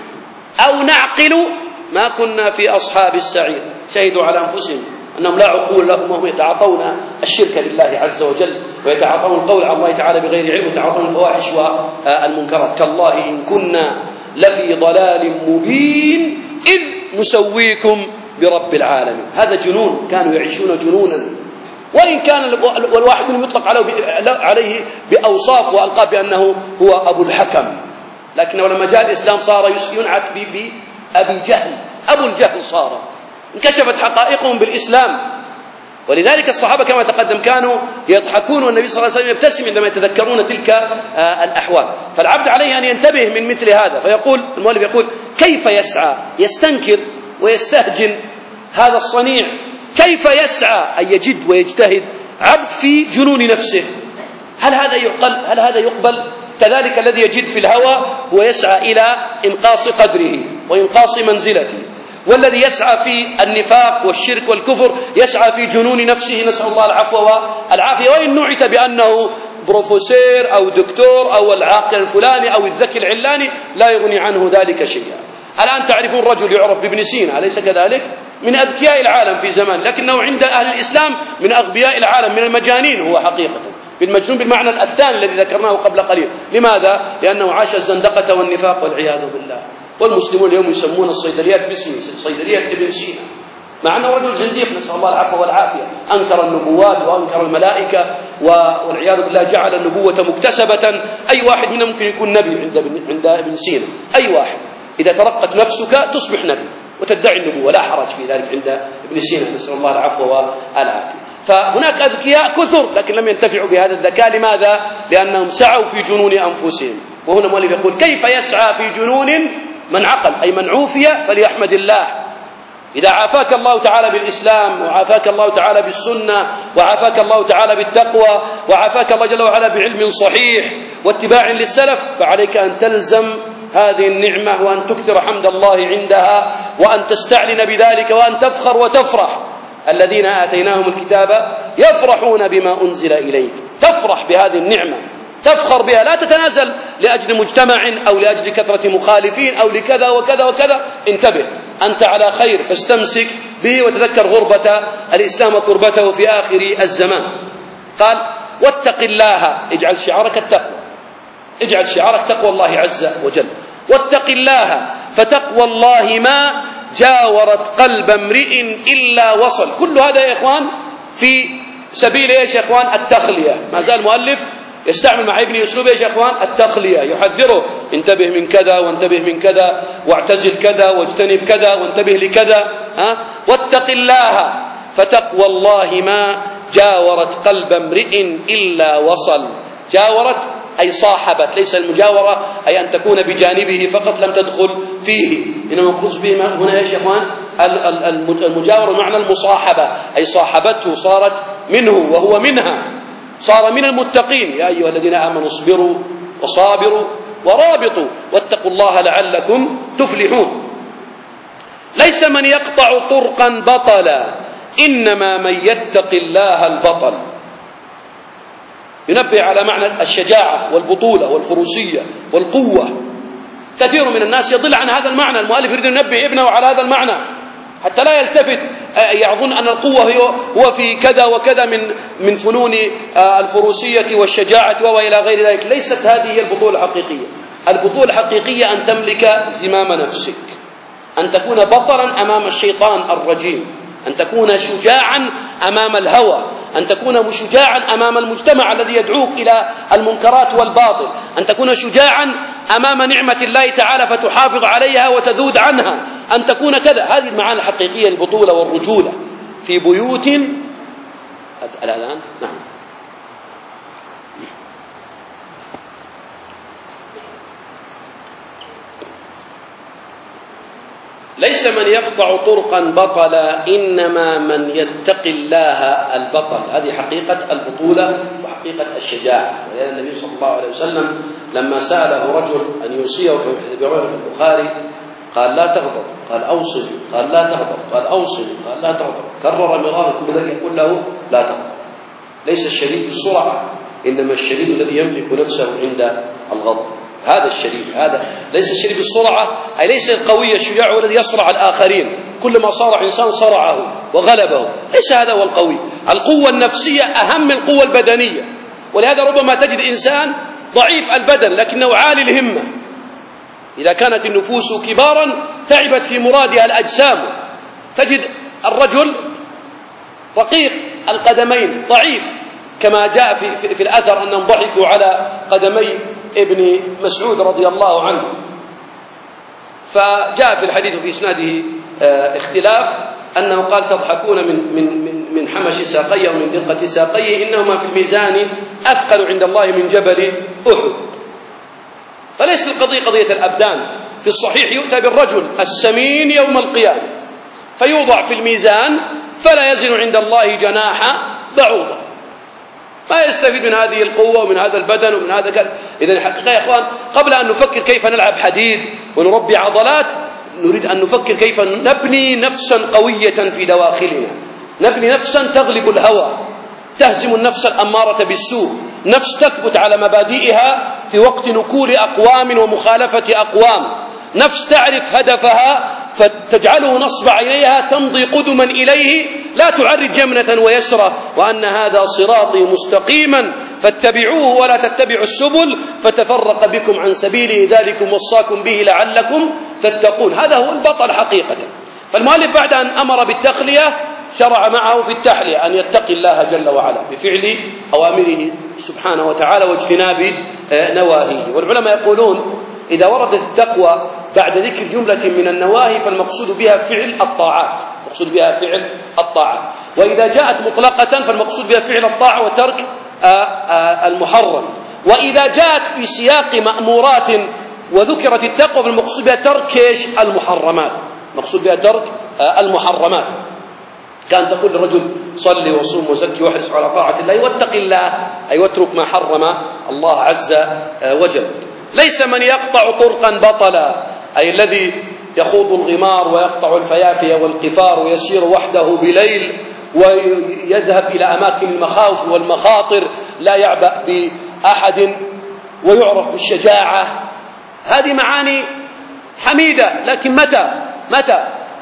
أو نعقل ما كنا في أصحاب السعير. شهدوا على أنفسهم أنهم لا عقول لهم، وهم يتعاطون الشرك لله عز وجل، ويتعاطون القول على الله تعالى بغير علم، ويتعاطون الفواحش والمنكرات. تالله إن كنا لفي ضلال مبين إذ نسويكم برب العالمين. هذا جنون، كانوا يعيشون جنونا، وإن كان الواحد منهم يطلق عليه بأوصاف وألقاب بأنه هو أبو الحكم، لكنه لما جاء الإسلام صار ينعت بأبي جهل، أبو الجهل صار، انكشفت حقائقهم بالإسلام. ولذلك الصحابة كما تقدم كانوا يضحكون والنبي صلى الله عليه وسلم يبتسم عندما يتذكرون تلك الأحوال. فالعبد عليه أن ينتبه من مثل هذا. فيقول المؤلف يقول: كيف يسعى، يستنكر ويستهجن هذا الصنيع، كيف يسعى أن يجد ويجتهد عبد في جنون نفسه؟ هل هذا يعقل؟ هل هذا يقبل؟ كذلك الذي يجد في الهوى هو يسعى إلى إنقاص قدره وإنقاص منزلته، والذي يسعى في النفاق والشرك والكفر يسعى في جنون نفسه، نسأل الله العفو والعافية. وإن نعت بأنه بروفيسور أو دكتور أو العاقل الفلاني أو الذكي العلاني لا يغني عنه ذلك شيئا. الآن تعرفون رجل يعرف بابن سينا، أليس كذلك؟ من أذكياء العالم في زمان، لكنه عند أهل الإسلام من أغبياء العالم، من المجانين هو حقيقة، بالمجنون بالمعنى الثاني الذي ذكرناه قبل قليل. لماذا؟ لأنه عاش الزندقة والنفاق والعياذ بالله. والمسلمون اليوم يسمون الصيدليات باسمه، صيدلية ابن سينا، مع أنه رجل زنديق، نسأل الله العفو والعافية، أنكر النبوات وأنكر الملائكة والعياذ بالله، جعل النبوة مكتسبة. أي واحد منا ممكن يكون نبي عند ابن سينا، أي واحد، إذا ترقت نفسك تصبح نبي وتدعي النبوة، لا حرج في ذلك عند ابن سينا، نسأل الله العفو والعافية. فهناك أذكياء كثر لكن لم ينتفعوا بهذا الذكاء. لماذا؟ لأنهم سعوا في جنون أنفسهم. وهنا مؤلف يقول: كيف يسعى في جنون من عقل، أي من عوفي فليحمد الله. إذا عافاك الله تعالى بالإسلام، وعافاك الله تعالى بالسنة، وعافاك الله تعالى بالتقوى، وعافاك الله جل وعلا بعلم صحيح واتباع للسلف، فعليك أن تلزم هذه النعمة وأن تكثر حمد الله عندها، وأن تستعلن بذلك، وأن تفخر وتفرح. الذين آتيناهم الكتاب يفرحون بما أنزل إليك، تفرح بهذه النعمة، تفخر بها، لا تتنازل لأجل مجتمع أو لأجل كثرة مخالفين أو لكذا وكذا وكذا. انتبه، أنت على خير فاستمسك به وتذكر غربة الإسلام وكربته في آخر الزمان. قال واتق الله، اجعل شعارك التقوى، اجعل شعارك تقوى الله عز وجل. واتق الله فتقوى الله ما جاورت قلب امرئ إلا وصل. كل هذا يا إخوان في سبيل ايش يا إخوان؟ التخلية. ما زال المؤلف يستعمل مع ابنه أسلوب ايش يا إخوان؟ التخلية، يحذره انتبه من كذا وانتبه من كذا واعتزل كذا واجتنب كذا وانتبه لكذا. واتق الله فتقوى الله ما جاورت قلب امرئ إلا وصل. جاورت أي صاحبت، ليس المجاورة أي أن تكون بجانبه فقط لم تدخل فيه، إنما مقصود به هنا ايش يا إخوان؟ المجاورة معنى المصاحبة، أي صاحبته صارت منه وهو منها، صار من المتقين. يا أيها الذين آمنوا اصبروا وصابروا ورابطوا واتقوا الله لعلكم تفلحون. ليس من يقطع طرقا بطلا إنما من يتق الله البطل. ينبه على معنى الشجاعة والبطولة والفروسية والقوة. كثير من الناس يضل عن هذا المعنى، المؤلف يريد أن ينبه ابنه على هذا المعنى حتى لا يلتفت يظن أن القوة هو في كذا وكذا من فنون الفروسية والشجاعة وإلى غير ذلك. ليست هذه هي البطولة الحقيقية. البطولة الحقيقية أن تملك زمام نفسك، أن تكون بطلا أمام الشيطان الرجيم، أن تكون شجاعا أمام الهوى، أن تكون شجاعا أمام المجتمع الذي يدعوك إلى المنكرات والباطل، أن تكون شجاعا أمام نعمة الله تعالى فتحافظ عليها وتذود عنها، أن تكون كذا. هذه المعاني الحقيقية البطولة والرجولة في بيوت الآن. نعم. ليس من يقطع طرقا بطلا إنما من يتقي الله البطل. هذه حقيقة البطولة وحقيقة الشجاعة. ولأن النبي صلى الله عليه وسلم لما سأله رجل أن يوصيه كما يذكر في البخاري قال لا تغضب، قال أوصني، قال لا تغضب، قال أوصني، قال لا تغضب، كرر مرارا كل ذلك يقول له لا تغضب. ليس الشديد بالسرعة، إنما الشديد الذي يملك نفسه عند الغضب. هذا الشديد، هذا ليس الشديد بالسرعة، أي ليس القوي الشجاع هو الذي يصرع الآخرين، كلما صارع إنسان صرعه وغلبه، ليس هذا هو القوي. القوة النفسية أهم من القوة البدنية. ولهذا ربما تجد إنسان ضعيف البدن لكنه عالي الهمة. إذا كانت النفوس كبارا تعبت في مرادها الأجسام. تجد الرجل رقيق القدمين ضعيف، كما جاء في الأثر أنهم ضحكوا على قدمي ابن مسعود رضي الله عنه، فجاء في الحديث في إسناده اختلاف أنه قال تضحكون من حمش ساقيه ومن دقة ساقيه إنهما في الميزان أثقل عند الله من جبل أحد. فليس القضية قضية الأبدان. في الصحيح يؤتى بالرجل السمين يوم القيامة فيوضع في الميزان فلا يزن عند الله جناح بعوضة. ما يستفيد من هذه القوة ومن هذا البدن ومن هذا كذا. إذن الحقيقة يا إخوان قبل أن نفكر كيف نلعب حديد ونربي عضلات نريد أن نفكر كيف نبني نفسا قوية في دواخلنا، نبني نفسا تغلب الهوى، تهزم النفس الأمارة بالسوء، نفس تثبت على مبادئها في وقت نكول أقوام ومخالفة أقوام، نفس تعرف هدفها فتجعله نصب عينيها تمضي قدما إليه، لا تعرج جمنة ويسرة، وأن هذا صراطي مستقيما فاتبعوه ولا تتبعوا السبل فتفرق بكم عن سبيله ذلكم وصاكم به لعلكم تتقون. هذا هو البطل حقيقة. فالمؤلف بعد أن أمر بالتخلية شرع معه في التحلية أن يتقي الله جل وعلا بفعل أوامره سبحانه وتعالى واجتناب نواهيه. والعلماء يقولون إذا وردت التقوى بعد ذكر جملة من النواهي فالمقصود بها فعل الطاعات، مقصود بها فعل الطاعات. وإذا جاءت مطلقة فالمقصود بها فعل الطاعة وترك المحرم. وإذا جاءت في سياق مأمورات وذكرت التقوى فالمقصود بها ترك المحرمات، مقصود بها ترك المحرمات. كان تقول للرجل صلي وصوم وزكي واحرص على طاعة الله واتق الله، أي واترك ما حرم الله عز وجل. ليس من يقطع طرقا بطلا، أي الذي يخوض الغمار ويقطع الفيافي والقفار ويسير وحده بليل ويذهب إلى أماكن المخاوف والمخاطر لا يعبأ بأحد ويعرف بالشجاعة. هذه معاني حميدة، لكن متى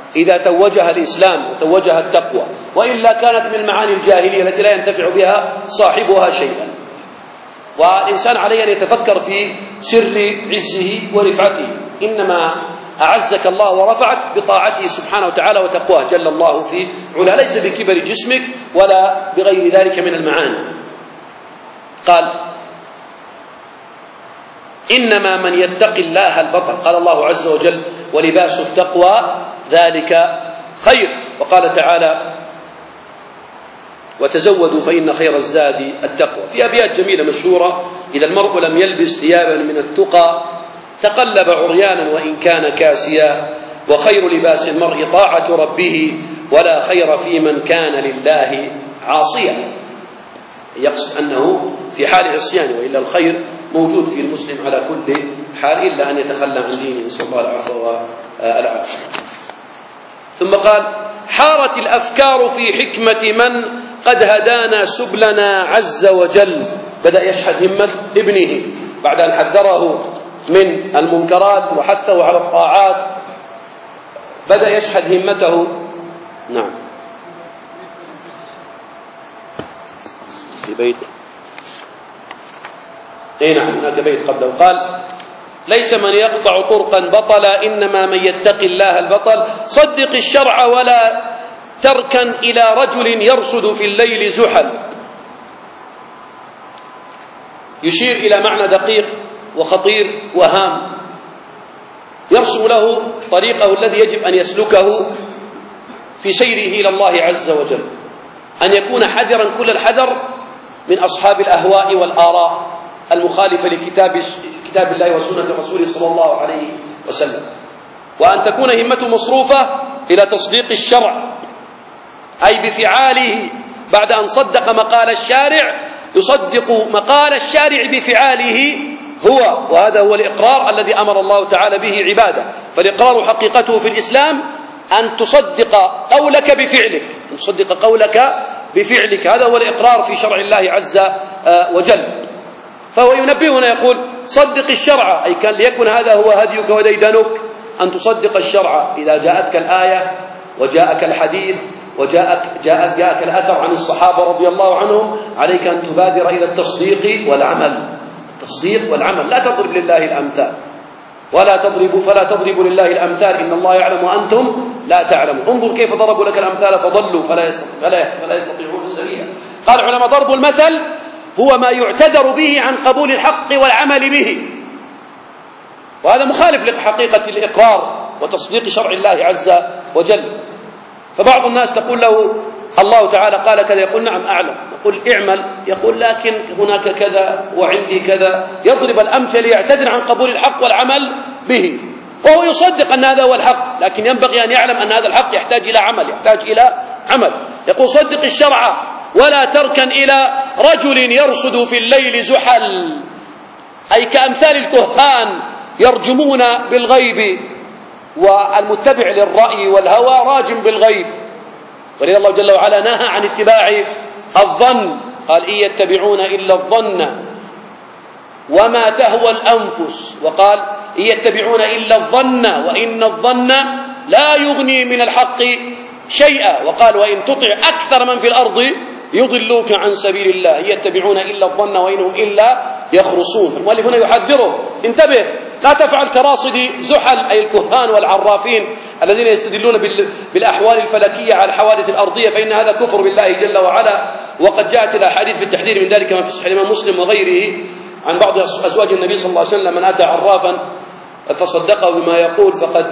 إذا توجها الإسلام وتوجها التقوى، وإلا كانت من المعاني الجاهلية التي لا ينتفع بها صاحبها شيئا. والإنسان عليه أن يتفكر في سر عزه ورفعته، إنما أعزك الله ورفعك بطاعته سبحانه وتعالى وتقواه جل الله في علا، ليس بكبر جسمك ولا بغير ذلك من المعاني. قال إنما من يتقي الله البطل، قال الله عز وجل ولباس التقوى ذلك خير. وقال تعالى وتزودوا فإن خير الزاد التقوى. في أبيات جميلة مشهورة: إذا المرء لم يلبس ثيابا من التقى تقلب عريانا وإن كان كاسيا، وخير لباس المرء طاعة ربه ولا خير في من كان لله عاصيا. يقصد أنه في حال عصيان، وإلا الخير موجود في المسلم على كل حال إلا أن يتخلى عن دينه، نسأل الله العفو والعافية. ثم قال حارت الأفكار في حكمة من قد هدانا سبلنا عز وجل. بدأ يشحذ همة ابنه بعد أن حذره من المنكرات وحثه على الطاعات، بدأ يشحذ همته. نعم في بيت نعم هناك بيت قبله قال ليس من يقطع طرقا بطلا إنما من يتقي الله البطل، صدق الشرع ولا تركن إلى رجل يرصد في الليل زحل. يشير إلى معنى دقيق وخطير وهام، يرسم له طريقه الذي يجب أن يسلكه في سيره إلى الله عز وجل، أن يكون حذرا كل الحذر من أصحاب الأهواء والآراء المخالفة لكتاب الله وسنة رسوله صلى الله عليه وسلم، وأن تكون همته مصروفة إلى تصديق الشرع، أي بفعاله بعد أن صدق مقال الشارع يصدق مقال الشارع بفعاله هو، وهذا هو الإقرار الذي أمر الله تعالى به عباده. فالإقرار حقيقته في الإسلام أن تصدق قولك بفعلك، أن تصدق قولك بفعلك، هذا هو الإقرار في شرع الله عز وجل. فهو ينبهنا يقول صدق الشرع، أي كان ليكن هذا هو هديك وديدنك، أن تصدق الشرع. إذا جاءتك الآية وجاءك الحديث جاءك الأثر عن الصحابة رضي الله عنهم، عليك أن تبادر إلى التصديق والعمل. التصديق والعمل، لا تضرب لله الأمثال، فلا تضربوا لله الأمثال إن الله يعلم وأنتم لا تعلمون. انظر كيف ضربوا لك الأمثال فضلوا فلا يستطيعون سبيلا. قال العلماء ضرب المثل هو ما يعتذر به عن قبول الحق والعمل به، وهذا مخالف لحقيقة الإقرار وتصديق شرع الله عز وجل. فبعض الناس تقول له الله تعالى قال كذا، يقول نعم أعلم، يقول اعمل، يقول لكن هناك كذا وعندي كذا، يضرب الأمثل يعتذر عن قبول الحق والعمل به، وهو يصدق أن هذا هو الحق، لكن ينبغي أن يعلم أن هذا الحق يحتاج إلى عمل. يقول صدق الشرع ولا تركن إلى رجل يرصد في الليل زحل، أي كأمثال الكهان يرجمون بالغيب، والمتبع للرأي والهوى راجم بالغيب. ولذا الله جل وعلا نهى عن اتباع الظن، قال إن يتبعون إلا الظن وما تهوى الأنفس، وقال إن يتبعون إلا الظن وإن الظن لا يغني من الحق شيئا، وقال وإن تطع أكثر من في الأرض يضلوك عن سبيل الله، إن يتبعون إلا الظن وإنهم إلا يخرصون. المؤلف هنا يحذره انتبه، لا تفعل كراصد زحل، أي الكهان والعرافين الذين يستدلون بالأحوال الفلكية على الحوادث الأرضية، فإن هذا كفر بالله جل وعلا. وقد جاءت الأحاديث بالتحذير من ذلك ما في صحيح الإمام مسلم وغيره عن بعض أزواج النبي صلى الله عليه وسلم: من أتى عرافا فصدقه بما يقول فقد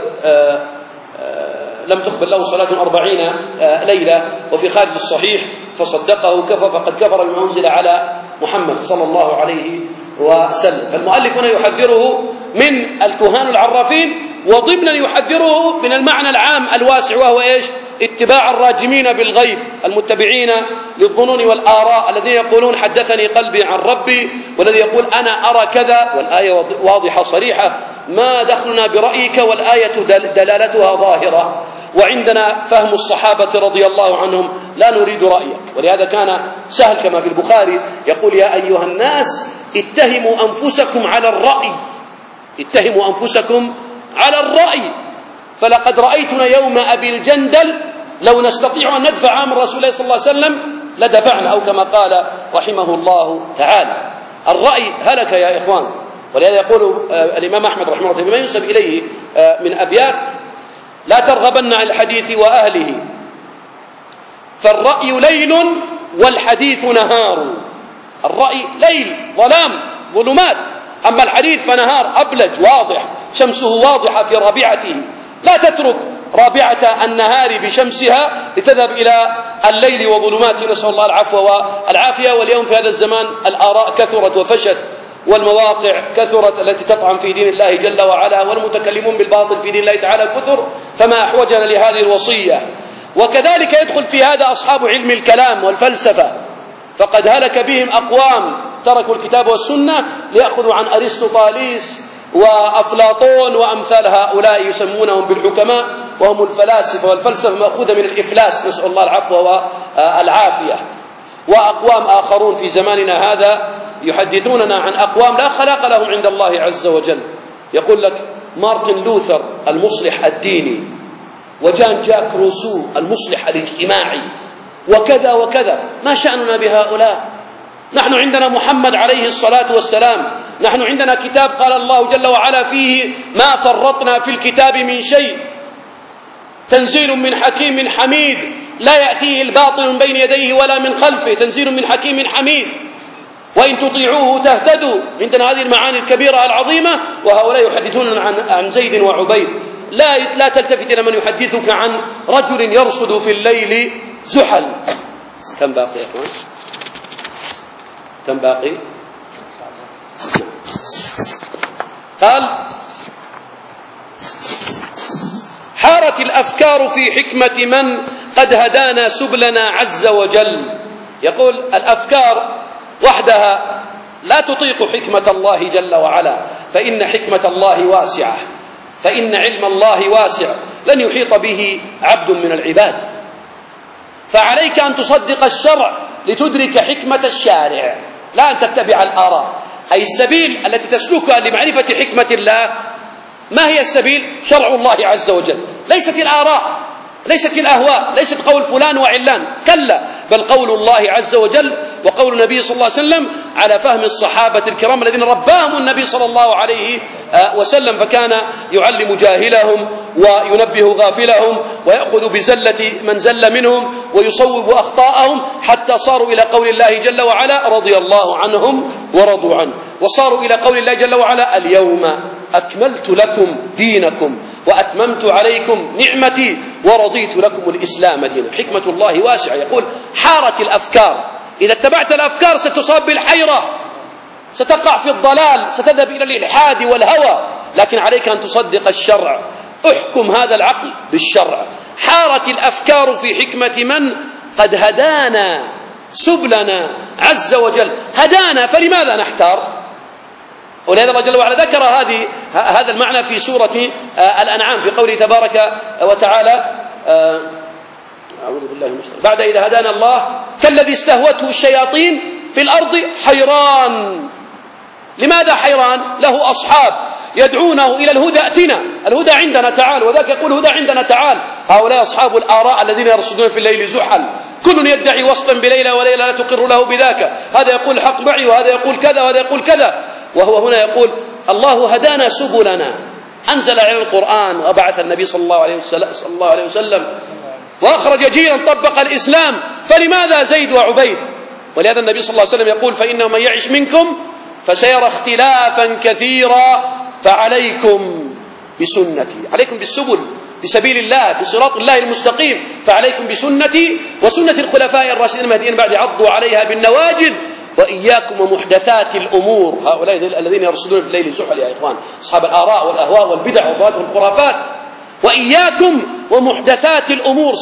لم تقبل له صلاة 40 ليلة، وفي خارج الصحيح فصدقه فقد كفر بما أنزل على محمد صلى الله عليه وسلم. فالمؤلف هنا يحذره من الكهان العرافين، وضمنا يحذره من المعنى العام الواسع، وهو إيش؟ اتباع الراجمين بالغيب المتبعين للظنون والآراء، الذين يقولون حدثني قلبي عن ربي، والذي يقول أنا أرى كذا والآية واضحة صريحة، ما دخلنا برأيك والآية دلالتها ظاهرة، وعندنا فهم الصحابة رضي الله عنهم لا نريد رأيك. ولهذا كان سهل كما في البخاري يقول: يا أيها الناس اتهموا أنفسكم على الرأي، فلقد رأيتنا يوم أبي الجندل لو نستطيع أن ندفع عن رسول الله صلى الله عليه وسلم لدفعنا، أو كما قال رحمه الله تعالى. الرأي هلك يا إخوان، ولهذا يقول الإمام أحمد رحمه الله بما ينسب إليه من أبيات: لا ترغبن عن الحديث وأهله فالرأي ليل والحديث نهار. الرأي ليل ظلمات، أما الحديث فنهار أبلج واضح، شمسه واضحة في رابعته. لا تترك رابعة النهار بشمسها لتذهب إلى الليل وظلماته، نسأل الله العفو والعافية. واليوم في هذا الزمان الآراء كثرت وفشت، والمواقع كثرت التي تطعن في دين الله جل وعلا، والمتكلمون بالباطل في دين الله تعالى كثر، فما أحوجنا لهذه الوصية. وكذلك يدخل في هذا أصحاب علم الكلام والفلسفة، فقد هلك بهم أقوام تركوا الكتاب والسنة ليأخذوا عن أرسطوطاليس وأفلاطون وأمثال هؤلاء، يسمونهم بالحكماء وهم الفلاسفة، والفلسفة مأخوذة من الإفلاس، نسأل الله العفو والعافية. وأقوام آخرون في زماننا هذا يحدثوننا عن أقوام لا خلاق لهم عند الله عز وجل. يقول لك مارتن لوثر المصلح الديني، وجان جاك روسو المصلح الاجتماعي، وكذا وكذا. ما شأننا بهؤلاء؟ نحن عندنا محمد عليه الصلاة والسلام، نحن عندنا كتاب قال الله جل وعلا فيه: ما فرطنا في الكتاب من شيء، تنزيل من حكيم حميد، لا يأتيه الباطل من بين يديه ولا من خلفه، تنزيل من حكيم حميد، وإن تطيعوه تهتدوا. عندنا هذه المعاني الكبيرة العظيمة، وهؤلاء يحدثون عن زيد وعبيد. لا تلتفت إلى من يحدثك عن رجل يرصد في الليل زحل. كم باقي يا أخوان؟ كم باقي؟ قال: حارت الأفكار في حكمة من قد هدانا سبلنا عز وجل. يقول الأفكار وحدها لا تطيق حكمة الله جل وعلا، فإن حكمة الله واسعة، فإن علم الله واسع لن يحيط به عبد من العباد. فعليك أن تصدق الشرع لتدرك حكمة الشارع، لا أن تتبع الآراء. أي السبيل التي تسلكها لمعرفة حكمة الله، ما هي السبيل؟ شرع الله عز وجل، ليست الآراء، ليست الأهواء، ليست قول فلان وعلان، كلا، بل قول الله عز وجل وقول النبي صلى الله عليه وسلم على فهم الصحابة الكرام الذين رباهم النبي صلى الله عليه وسلم، فكان يعلم جاهلهم وينبه غافلهم ويأخذ بزلة من زل منهم ويصوب أخطاءهم، حتى صاروا إلى قول الله جل وعلا: رضي الله عنهم ورضوا عنه. وصاروا إلى قول الله جل وعلا: اليوم أكملت لكم دينكم وأتممت عليكم نعمتي ورضيت لكم الإسلام دينا. حكمة الله واسعة. يقول: حارت الأفكار، إذا اتبعت الأفكار ستصاب بالحيرة، ستقع في الضلال، ستذهب إلى الإلحاد والهوى، لكن عليك أن تصدق الشرع. احكم هذا العقل بالشرع. حارت الأفكار في حكمة من قد هدانا سبلنا عز وجل. هدانا، فلماذا نحتار؟ ولهذا الله جل وعلا ذكر هذا المعنى في سورة الأنعام في قوله تبارك وتعالى: أعوذ بالله من الشيطان بعد إذا هدانا الله كالذي استهوته الشياطين في الأرض حيران. لماذا حيران؟ له أصحاب يدعونه إلى الهدى، ائتنا، الهدى عندنا تعال، وذاك يقول الهدى عندنا تعال. هؤلاء أصحاب الآراء الذين يرصدون في الليل زحل، كل يدعي وصفا بليلة وليلة لا تقر له بذاك، هذا يقول الحق معي وهذا يقول كذا وهذا يقول كذا. وهو هنا يقول: الله هدانا سبلنا، أنزل علينا القرآن وبعث النبي صلى الله عليه وسلم وأخرج جيلا طبق الإسلام، فلماذا زيد وعبيد؟ ولهذا النبي صلى الله عليه وسلم يقول: فإنه من يعش منكم فسيرى اختلافا كثيرا فعليكم بسنتي. عليكم بالسبل، بسبيل الله، بصراط الله المستقيم، فعليكم بسنتي وسنة الخلفاء الراشدين المهديين بعد، عضوا عليها بالنواجذ، وإياكم ومحدثات الأمور. هؤلاء الذين يرصدون في الليل زحل يا إخوان، أصحاب الآراء والأهواء والبدع والضلالات والخرافات. وإياكم ومحدثات الأمور،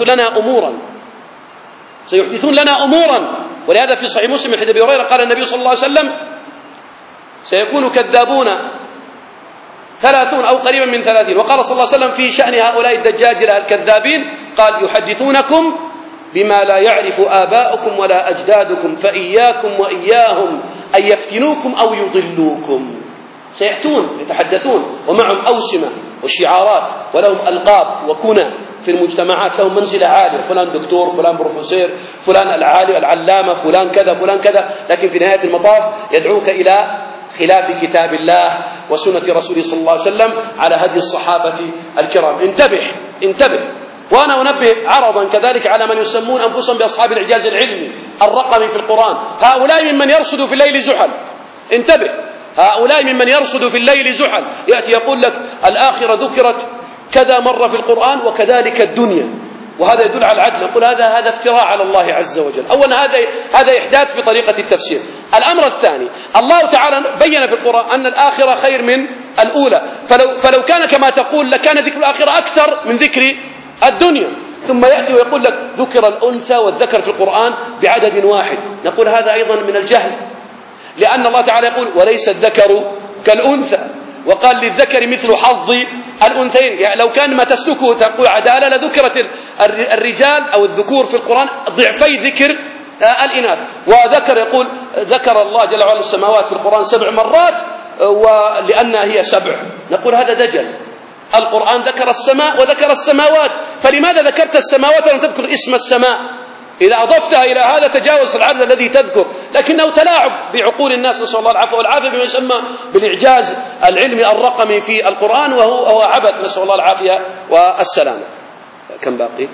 سيحدثون لنا أمورا. ولهذا في صحيح مسلم من حديث أبي هريرة قال النبي صلى الله عليه وسلم: سيكون كذابون 30 أو قريبا من 30. وقال صلى الله عليه وسلم في شأن هؤلاء الدجاجلة الكذابين قال: يحدثونكم بما لا يعرف آباؤكم ولا أجدادكم، فإياكم وإياهم أن يفتنوكم أو يضلوكم. سيأتون يتحدثون ومعهم أوسمة وشعارات ولهم ألقاب وكنى في المجتمعات، لهم منزلة عالية، فلان دكتور، فلان بروفيسور، فلان العالي العلامة، فلان كذا فلان كذا، لكن في نهاية المطاف يدعوك إلى خلاف كتاب الله وسنة رسوله صلى الله عليه وسلم على هدي الصحابة الكرام. انتبه. وأنا أنبه عرضا كذلك على من يسمون أنفسهم بأصحاب الإعجاز العلمي الرقمي في القرآن، هؤلاء ممن يرصد في الليل زحل. انتبه، هؤلاء ممن يرصد في الليل زحل، يأتي يقول لك الآخرة ذكرت كذا مرة في القرآن وكذلك الدنيا، وهذا يدل على العدل. نقول هذا افتراء على الله عز وجل. أولا هذا إحداث في طريقة التفسير. الأمر الثاني، الله تعالى بين في القرآن أن الآخرة خير من الأولى، فلو كان كما تقول لكان ذكر الآخرة أكثر من ذكر الدنيا. ثم يأتي ويقول لك ذكر الأنثى والذكر في القرآن بعدد واحد. نقول هذا أيضا من الجهل، لأن الله تعالى يقول وليس الذكر كالأنثى، وقال للذكر مثل حظ الأنثيين. يعني لو كان ما تسلكه تقول عدالة لذكرت الرجال أو الذكور في القرآن ضعفي ذكر الإناث. وذكر يقول ذكر الله جل وعلا السماوات في القرآن 7 مرات ولأنها هي 7. نقول هذا دجل. القرآن ذكر السماء وذكر السماوات، فلماذا ذكرت السماوات ولم تذكر اسم السماء؟ إذا أضفتها إلى هذا تجاوز العدد الذي تذكر، لكنه تلاعب بعقول الناس، نسأل الله العفو والعافية، بما يسمى بالإعجاز العلمي الرقمي في القرآن، وهو عبث، نسأل الله العافية والسلامة. كم باقي؟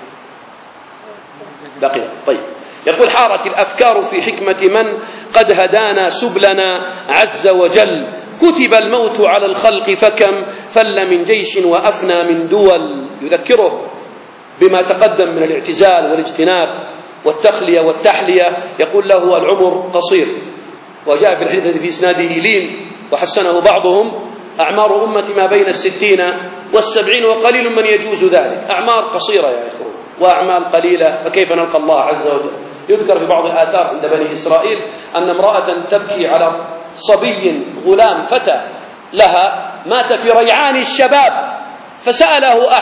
طيب. يقول حارت الأفكار في حكمة من قد هدانا سبلنا عز وجل، كتب الموت على الخلق فكم فل من جيش وأفنى من دول. يذكره بما تقدم من الاعتزال والاجتناب والتخلية والتحلية. يقول له العمر قصير، وجاء في الحديث في إسناده لين وحسنه بعضهم أعمار أمة ما بين 60 و70 وقليل من يجوز ذلك. أعمار قصيرة يا إخوان وأعمال قليلة، فكيف نلقى الله عز وجل؟ يذكر في بعض الآثار عند بني إسرائيل أن امرأة تبكي على صبي غلام فتى لها مات في ريعان الشباب، فسألها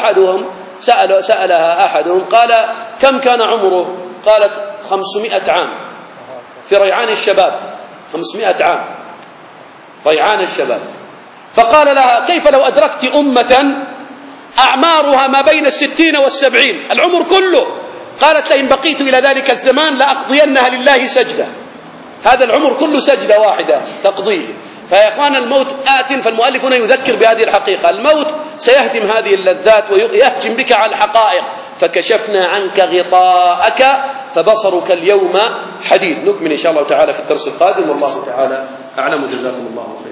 أحدهم قال كم كان عمره؟ قالت 500 عام في ريعان الشباب، 500 عام ريعان الشباب. فقال لها كيف لو أدركت أمة أعمارها ما بين 60 و70 العمر كله؟ قالت لئن بقيت إلى ذلك الزمان لأقضينها لله سجدة. هذا العمر كله سجدة واحدة تقضيه. فيا إخوان الموت آت، فالمؤلف هنا يذكر بهذه الحقيقة. الموت سيهدم هذه اللذات ويهجم بك على الحقائق. فكشفنا عنك غطاءك فبصرك اليوم حديد. نكمل إن شاء الله تعالى في الدرس القادم، والله تعالى أعلم. جزاكم الله خيرا.